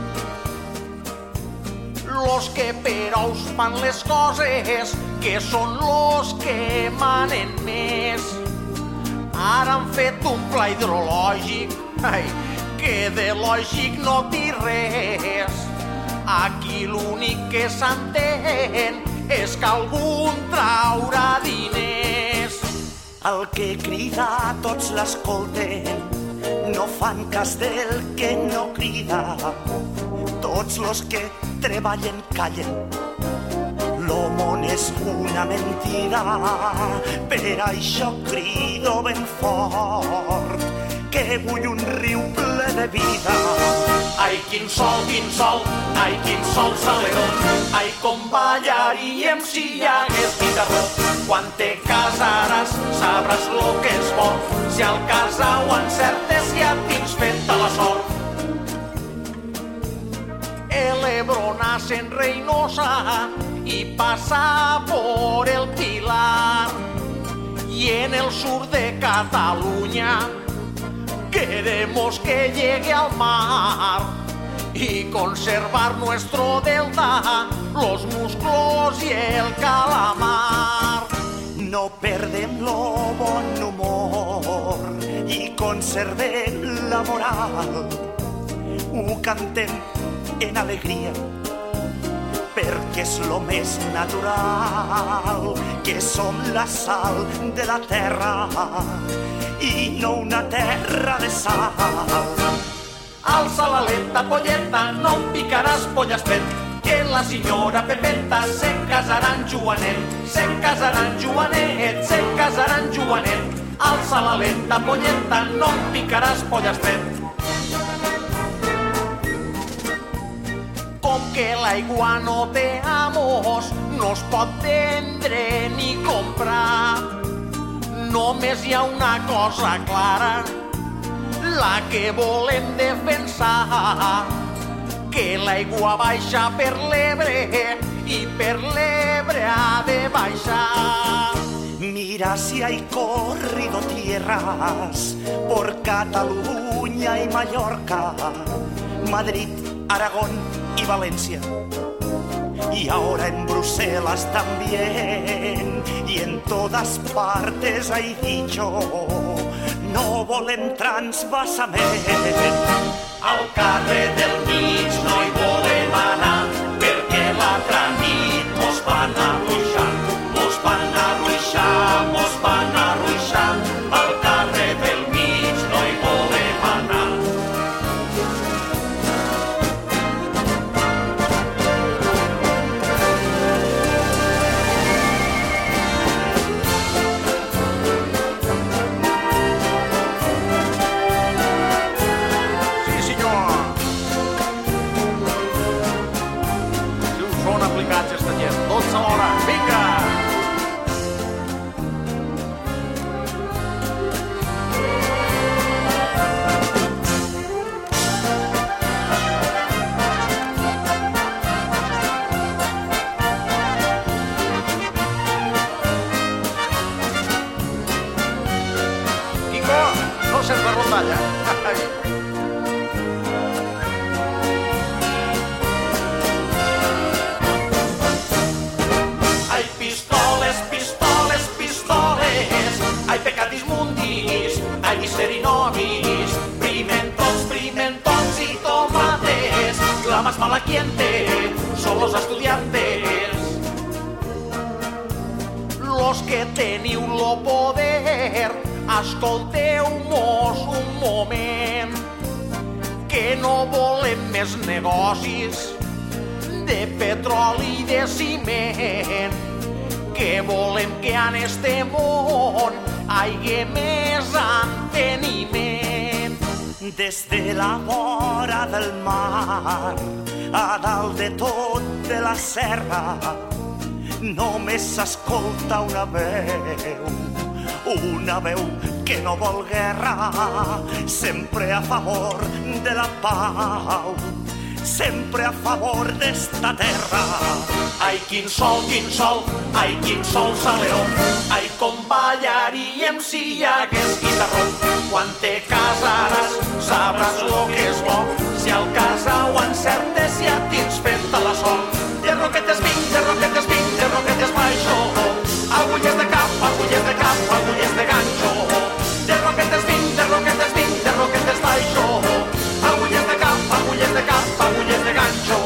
Los que per ous fan les coses, que són los que manen més, ara han fet un pla hidrològic, ai, que de lògic no té res. Aquí l'únic que s'entén és que algun traurà diners. El que crida tots l'escolten, no fan cas del que no crida. Tots los que treballen callen, lo món és una mentida. Per això crido ben fort que vull un riu ple de vida. Ai, quin sol, quin sol, ai, quin sol salerón, ai, com ballaríem si hi hagués guitarró. Quan te casaràs sabràs lo que és bo, si al casar ho encertes ja tens feta la sort. El Ebro nace en Reynosa y pasa por el Pilar, y en el sur de Cataluña queremos que llegue al mar, y conservar nuestro delta, los musclos y el calamar. No perdem lo bon humor i conservem la moral. Ho cantem en alegria perquè és lo més natural, que som la sal de la terra i no una terra de sal. Alza la lenta polleta, no em picaràs pollastet, que la senyora Pepeta se casarà en Joanet, se casarà en Joanet, se casarà en Joanet. Alza la lenta polleta, no em picaràs pollastet. Com que l'aigua no té amos, no es pot vendre ni comprar. Només hi ha una cosa clara, la que volem defensar, que l'aigua baixa per l'Ebre i per l'Ebre ha de baixar. Mira si hay corrido tierras por Cataluña y Mallorca, Madrid, Aragón y Valencia, y ahora en Bruselas también, y en todas partes hay dicho, no volem transvasament. Al carrer del mig no hi volem anar, perquè l'altra nit mos van arruixar, mos van arruixar, mos van arruixar. Al carrer del mig no hi volem anar. Tots alhora, vinga! Quico, no sents la rondalla. Hay pecatis mundis, hay miserinovis, pimentons, pimentons y tomates. La más mala cliente son los estudiantes. Los que teniu lo poder, escolteu-mos un moment, que no volem més negocis de petroli i de ciment, que volem que en este món hagi més enteniment. Des de la vora del mar a dalt de tot de la serra només s'escolta una veu, una veu que no vol guerra, sempre a favor de la pau, sempre a favor d'esta terra. Ai, quin sol, quin sol, ai, quin sol Saleó, ai, com ballaríem si hi hagués guitarró. Quan te casaràs sabràs lo que és bo, si al casar ho encertes ja tens feta la sol. De roquetes vinc, de roquetes vinc, de roquetes baixo, agulles de cap, agulles de cap, agulles de ganxo. De roquetes vinc, de roquetes vinc, de roquetes baixo, agulles de cap, agulles de cap, agulles de ganxo.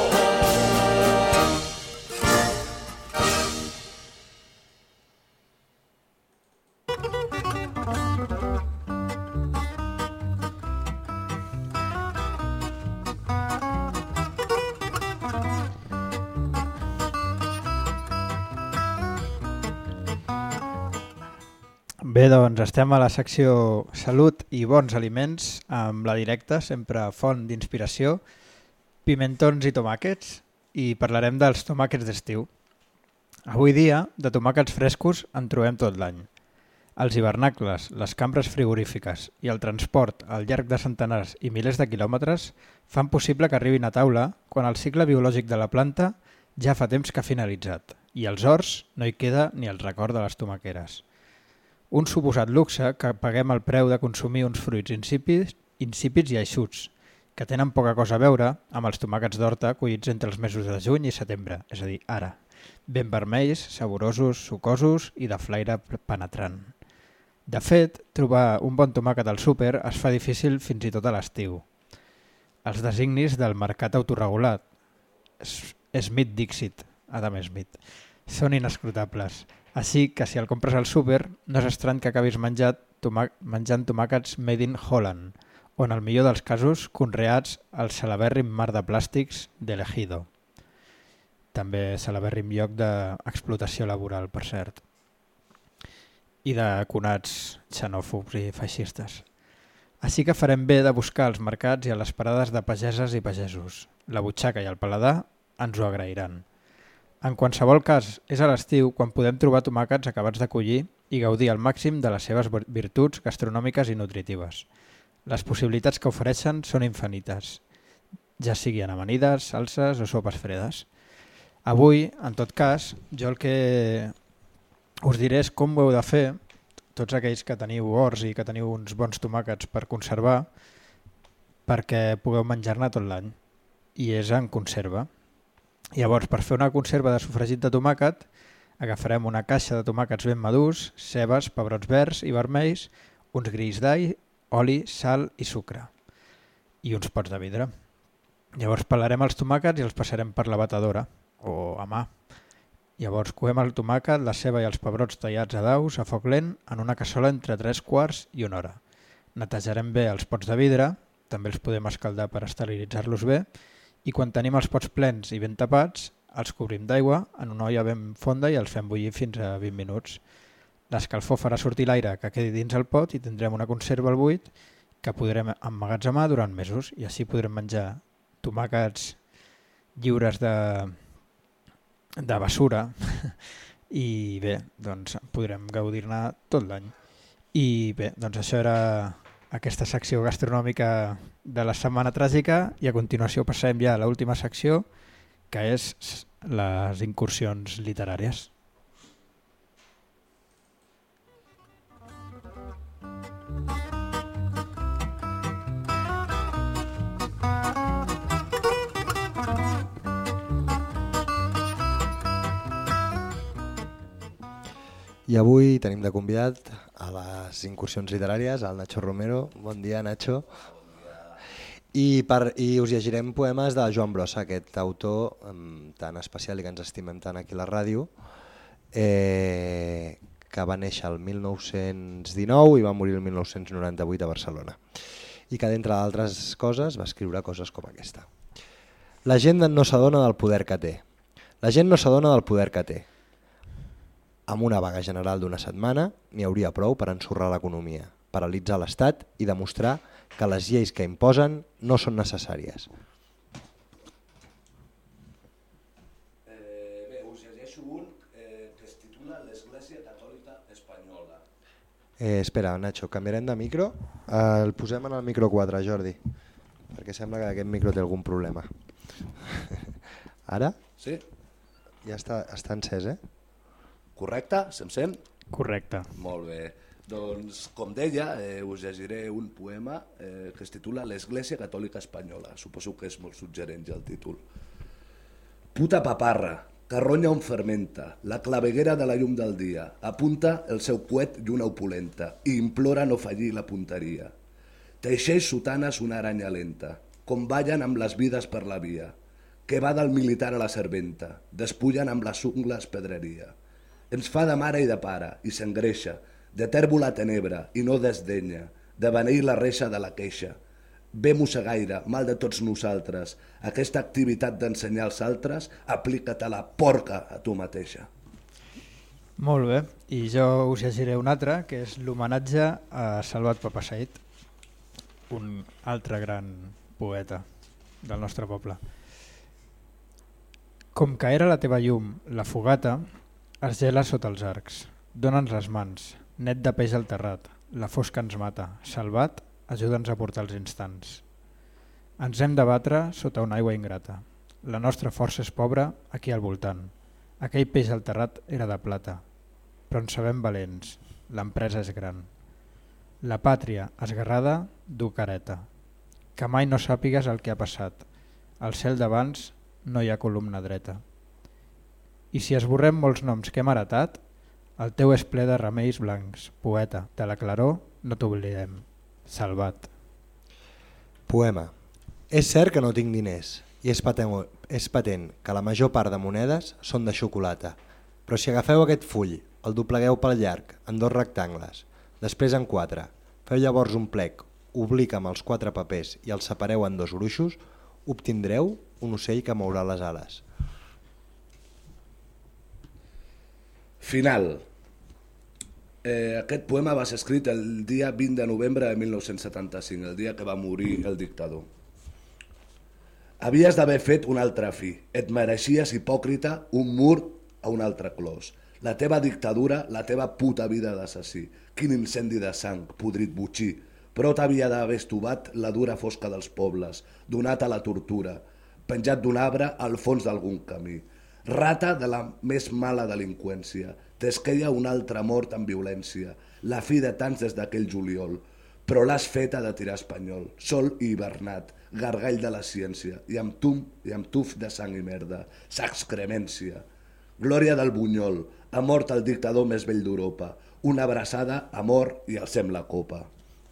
Bé, doncs estem a la secció Salut i bons aliments amb la Directa, sempre font d'inspiració, pimentons i tomàquets, i parlarem dels tomàquets d'estiu. Avui dia, de tomàquets frescos en trobem tot l'any. Els hivernacles, les cambres frigorífiques i el transport al llarg de centenars i milers de quilòmetres fan possible que arribin a taula quan el cicle biològic de la planta ja fa temps que ha finalitzat i als horts no hi queda ni el record de les tomaqueres. Un suposat luxe que paguem el preu de consumir uns fruits insípids, insípids i eixuts que tenen poca cosa a veure amb els tomàquets d'horta collits entre els mesos de juny i setembre, és a dir, ara, ben vermells, saborosos, sucosos i de flaire penetrant. De fet, trobar un bon tomàquet al súper es fa difícil fins i tot a l'estiu. Els designis del mercat autorregulat, Smith Dixit, Adam Smith, són inescrutables. Així que si el compres al súper, no és estrany que acabis menjat tomà menjant tomàquets made in Holland, o en el millor dels casos, conreats al celebèrrim mar de plàstics d'Elegido. També celebèrrim lloc d'explotació laboral, per cert. I de conats xenòfobs i feixistes. Així que farem bé de buscar als mercats i a les parades de pageses i pagesos. La butxaca i el paladar ens ho agrairan. En qualsevol cas, és a l'estiu quan podem trobar tomàquets acabats de collir i gaudir al màxim de les seves virtuts gastronòmiques i nutritives. Les possibilitats que ofereixen són infinites, ja sigui en amanides, salses o sopes fredes. Avui, en tot cas, jo el que us diré és com ho heu de fer, tots aquells que teniu horts i que teniu uns bons tomàquets per conservar, perquè pugueu menjar-ne tot l'any, i és en conserva. Llavors, per fer una conserva de sofregit de tomàquet, agafarem una caixa de tomàquets ben madurs, cebes, pebrots verds i vermells, uns grills d'all, oli, sal i sucre, i uns pots de vidre. Llavors pelarem els tomàquets i els passarem per la batedora, o a mà. Llavors coem el tomàquet, la ceba i els pebrots tallats a daus a foc lent en una cassola entre tres quarts i una hora. Netejarem bé els pots de vidre, també els podem escaldar per esterilitzar-los bé, i quan tenim els pots plens i ben tapats, els cobrim d'aigua en una olla ben fonda i els fem bullir fins a vint minuts. L'escalfor farà sortir l'aire que quedi dins el pot i tindrem una conserva al buit que podrem emmagatzemar durant mesos i així podrem menjar tomàquets lliures de, de basura i bé, doncs podrem gaudir-ne tot l'any. I bé, doncs això era aquesta secció gastronòmica de la Setmana Tràgica i a continuació passem ja a l'última secció, que és les incursions literàries. I avui tenim de convidat a les incursions literàries al Nacho Romero. Bon dia, Nacho. I, per, i us llegirem poemes de Joan Brossa, aquest autor um, tan especial i que ens estimem tant aquí a la ràdio, eh, que va néixer el mil nou-cents dinou i va morir el mil nou-cents noranta-vuit a Barcelona. I que, d'entre d'altres coses, va escriure coses com aquesta. La gent no s'adona del poder que té. La gent no s'adona del poder que té. Amb una vaga general d'una setmana n'hi hauria prou per ensorrar l'economia, paralitzar l'Estat i demostrar que les lleis que imposen no són necessàries. Eh, bé, us llegeixo un eh, que es titula l'Església Catòlica Espanyola. Eh, espera, Nacho, canviarem de micro. Eh, el posem en el micro quatre, Jordi, perquè sembla que aquest micro té algun problema. Ara? Sí. Ja està, està encès, eh? Correcte? Se'm sent? Correcte. Molt bé. Doncs, com deia, eh, us llegiré un poema eh, que es titula l'Església Catòlica Espanyola. Suposo que és molt suggerent ja el títol. Puta paparra, carronya on fermenta, la claveguera de la llum del dia, apunta el seu coet lluna opulenta i implora no fallir la punteria. Teixeix sotanes una aranya lenta, com ballen amb les vides per la via, que va del militar a la serventa, despullen amb les ungles pedreria. Ens fa de mare i de pare, i s'engreixa, de tèrbola tenebra i no desdenya, de beneir la reixa de la queixa. Bé mossegaire, mal de tots nosaltres, aquesta activitat d'ensenyar als altres, aplica't a la porca a tu mateixa. Molt bé, i jo us llegiré un altre, que és l'homenatge a Salvat Papasseit, un altre gran poeta del nostre poble. Com que era la teva llum, la fogata, es gela sota els arcs. Dóna'ns les mans, net de peix al terrat, la fosca ens mata, Salvat, ajuda'ns a portar els instants. Ens hem de batre sota una aigua ingrata. La nostra força és pobra aquí al voltant. Aquell peix al terrat era de plata, però ens sabem valents, l'empresa és gran. La pàtria esguerrada du careta. que mai no sàpigues el que ha passat. Al cel d'abans no hi ha columna dreta. I si esborrem molts noms que hem heretat, el teu és ple de remeis blancs, poeta, de la claror no t'oblidem. Salvat. Poema. És cert que no tinc diners i és patent, és patent que la major part de monedes són de xocolata, però si agafeu aquest full, el doblegueu pel llarg en dos rectangles, després en quatre, feu llavors un plec oblic amb els quatre papers i els separeu en dos gruixos, obtindreu un ocell que mourà les ales. Final. Eh, aquest poema va ser escrit el dia vint de novembre de mil nou-cents setanta-cinc, el dia que va morir el dictador. Havies d'haver fet un altre fi. Et mereixies, hipòcrita, un mur a un altre clos. La teva dictadura, la teva puta vida d'assassí. Quin incendi de sang, podrit botxí. Però t'havia d'haver estovat la dura fosca dels pobles, donat a la tortura, penjat d'un arbre al fons d'algun camí. Rata de la més mala delinqüència. T'esqueia una altra mort amb violència, la fi de tants des d'aquell juliol. Però l'has feta de tirar espanyol, sol i hivernat, gargall de la ciència, i amb tum i amb tuf de sang i merda, s'excremència. Glòria del bunyol, ha mort el dictador més vell d'Europa, una abraçada, amor i alcem la copa.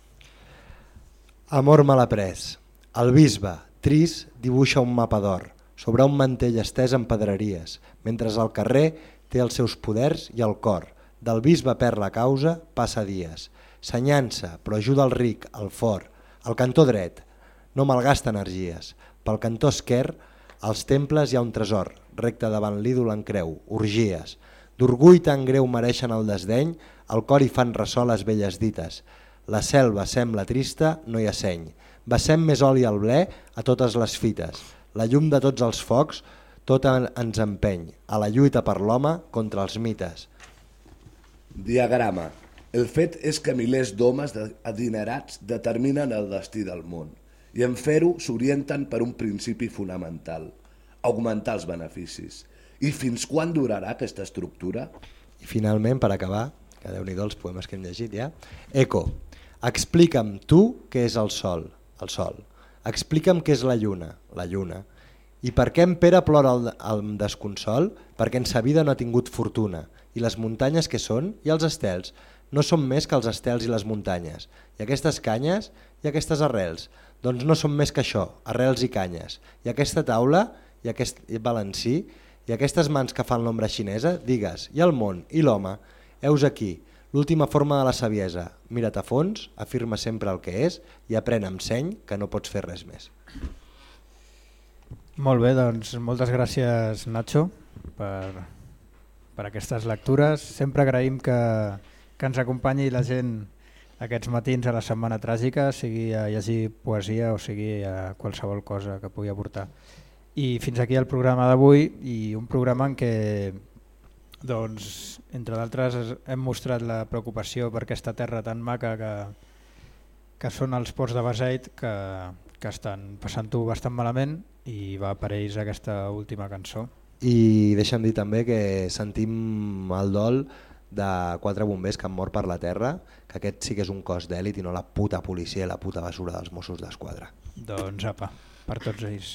Amor mal après. El bisbe, trist, dibuixa un mapa d'or, sobre un mantell estès en pedreries, mentre al carrer té els seus poders i el cor. Del bisbe perd la causa, passa dies. S'enyança, però ajuda el ric, el fort. Al cantó dret, no malgasta energies. Pel cantó esquerr, als temples hi ha un tresor, recte davant l'ídol en creu, orgies. D'orgull tan greu mereixen el desdeny, al cor hi fan ressò les velles dites. La selva sembla trista, no hi ha seny. Vessem més oli al ble a totes les fites. La llum de tots els focs, tot ens empeny, a la lluita per l'home contra els mites. Diagrama. El fet és que milers d'homes adinerats determinen el destí del món i en fer-ho s'orienten per un principi fonamental, augmentar els beneficis. I fins quan durarà aquesta estructura? I finalment, per acabar, que déu-n'hi-do els poemes que hem llegit ja, Eco. Explica'm tu què és el sol, el sol. Explica'm què és la lluna, la lluna. I per què en Pere plora el, el desconsol? Perquè en sa vida no ha tingut fortuna. I les muntanyes què són? I els estels? No són més que els estels i les muntanyes. I aquestes canyes i aquestes arrels? Doncs no són més que això, arrels i canyes. I aquesta taula i aquest balancí i aquestes mans que fan l'ombra xinesa, digues, i el món i l'home, heus aquí, l'última forma de la saviesa. Mira't a fons, afirma sempre el que és i aprèn amb seny que no pots fer res més. Molt bé, doncs moltes gràcies Nacho per, per aquestes lectures. Sempre agraïm que, que ens acompanyi la gent aquests matins a la Setmana Tràgica, sigui a llegir poesia o sigui a qualsevol cosa que pugui aportar. I fins aquí el programa d'avui, i un programa en què, doncs, entre d'altres, hem mostrat la preocupació per aquesta terra tan maca que, que són els ports de Beseit, que, que estan passant-ho bastant malament, i va per ells aquesta última cançó. I deixa'm dir també que sentim el dol de quatre bombers que han mort per la terra, que aquest sí que és un cos d'èlit i no la puta policia i la puta basura dels Mossos d'Esquadra. Doncs apa, per tots ells.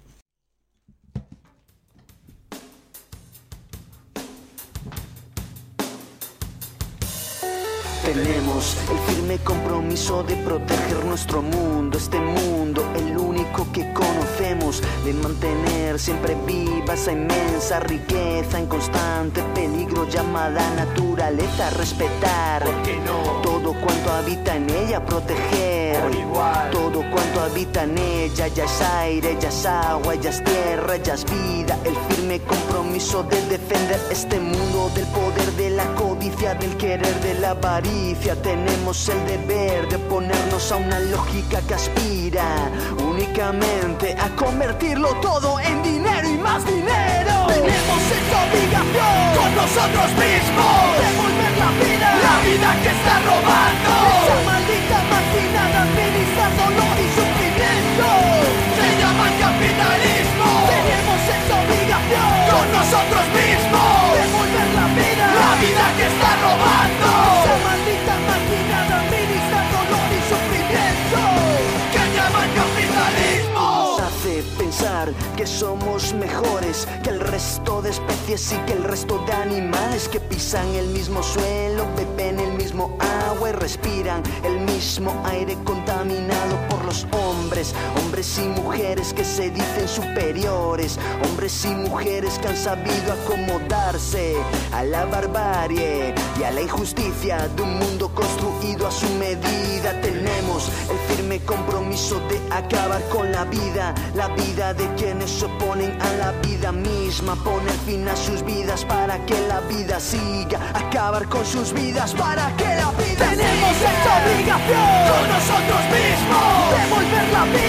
Tenemos el firme compromiso de proteger nuestro mundo, este mundo, el único que conocemos, de mantener siempre viva esa inmensa riqueza en constante peligro llamada naturaleza, respetar no? todo cuanto habita en ella, proteger todo cuanto habita en ella, ya es aire, ya es agua, ya es tierra, ya es vida, el firme compromiso de defender este mundo del poder, de la codicia, del querer, de la avaricia. Tenemos el deber de oponernos a una lógica que aspira únicamente a convertirlo todo en dinero y más dinero. Tenemos esta obligación con nosotros mismos, devolver la vida, la vida que está robando esa maldita marginada, administrar dolor y sufrimiento. Se llama capitalismo. Tenemos esa obligación con nosotros mismos, devolver la vida, la vida que está robando esa maldita marginada, administrar dolor y sufrimiento. Que llaman capitalismo. pensar que somos mejores que el resto de especies y que el resto de animales que pisan el mismo suelo, beben el mismo agua y respiran el mismo aire contaminado por los hombres, hombres y mujeres que se dicen superiores, hombres y mujeres que han sabido acomodarse a la barbarie y a la injusticia de un mundo construido a su medida. Tenemos el firme compromiso de acabar con la vida, la vida de quienes se oponen a la vida misma, poner fin a sus vidas para que la vida siga, acabar con sus vidas para que la vida Tenemos siga. esta obligación con nosotros mismos, devolver la vida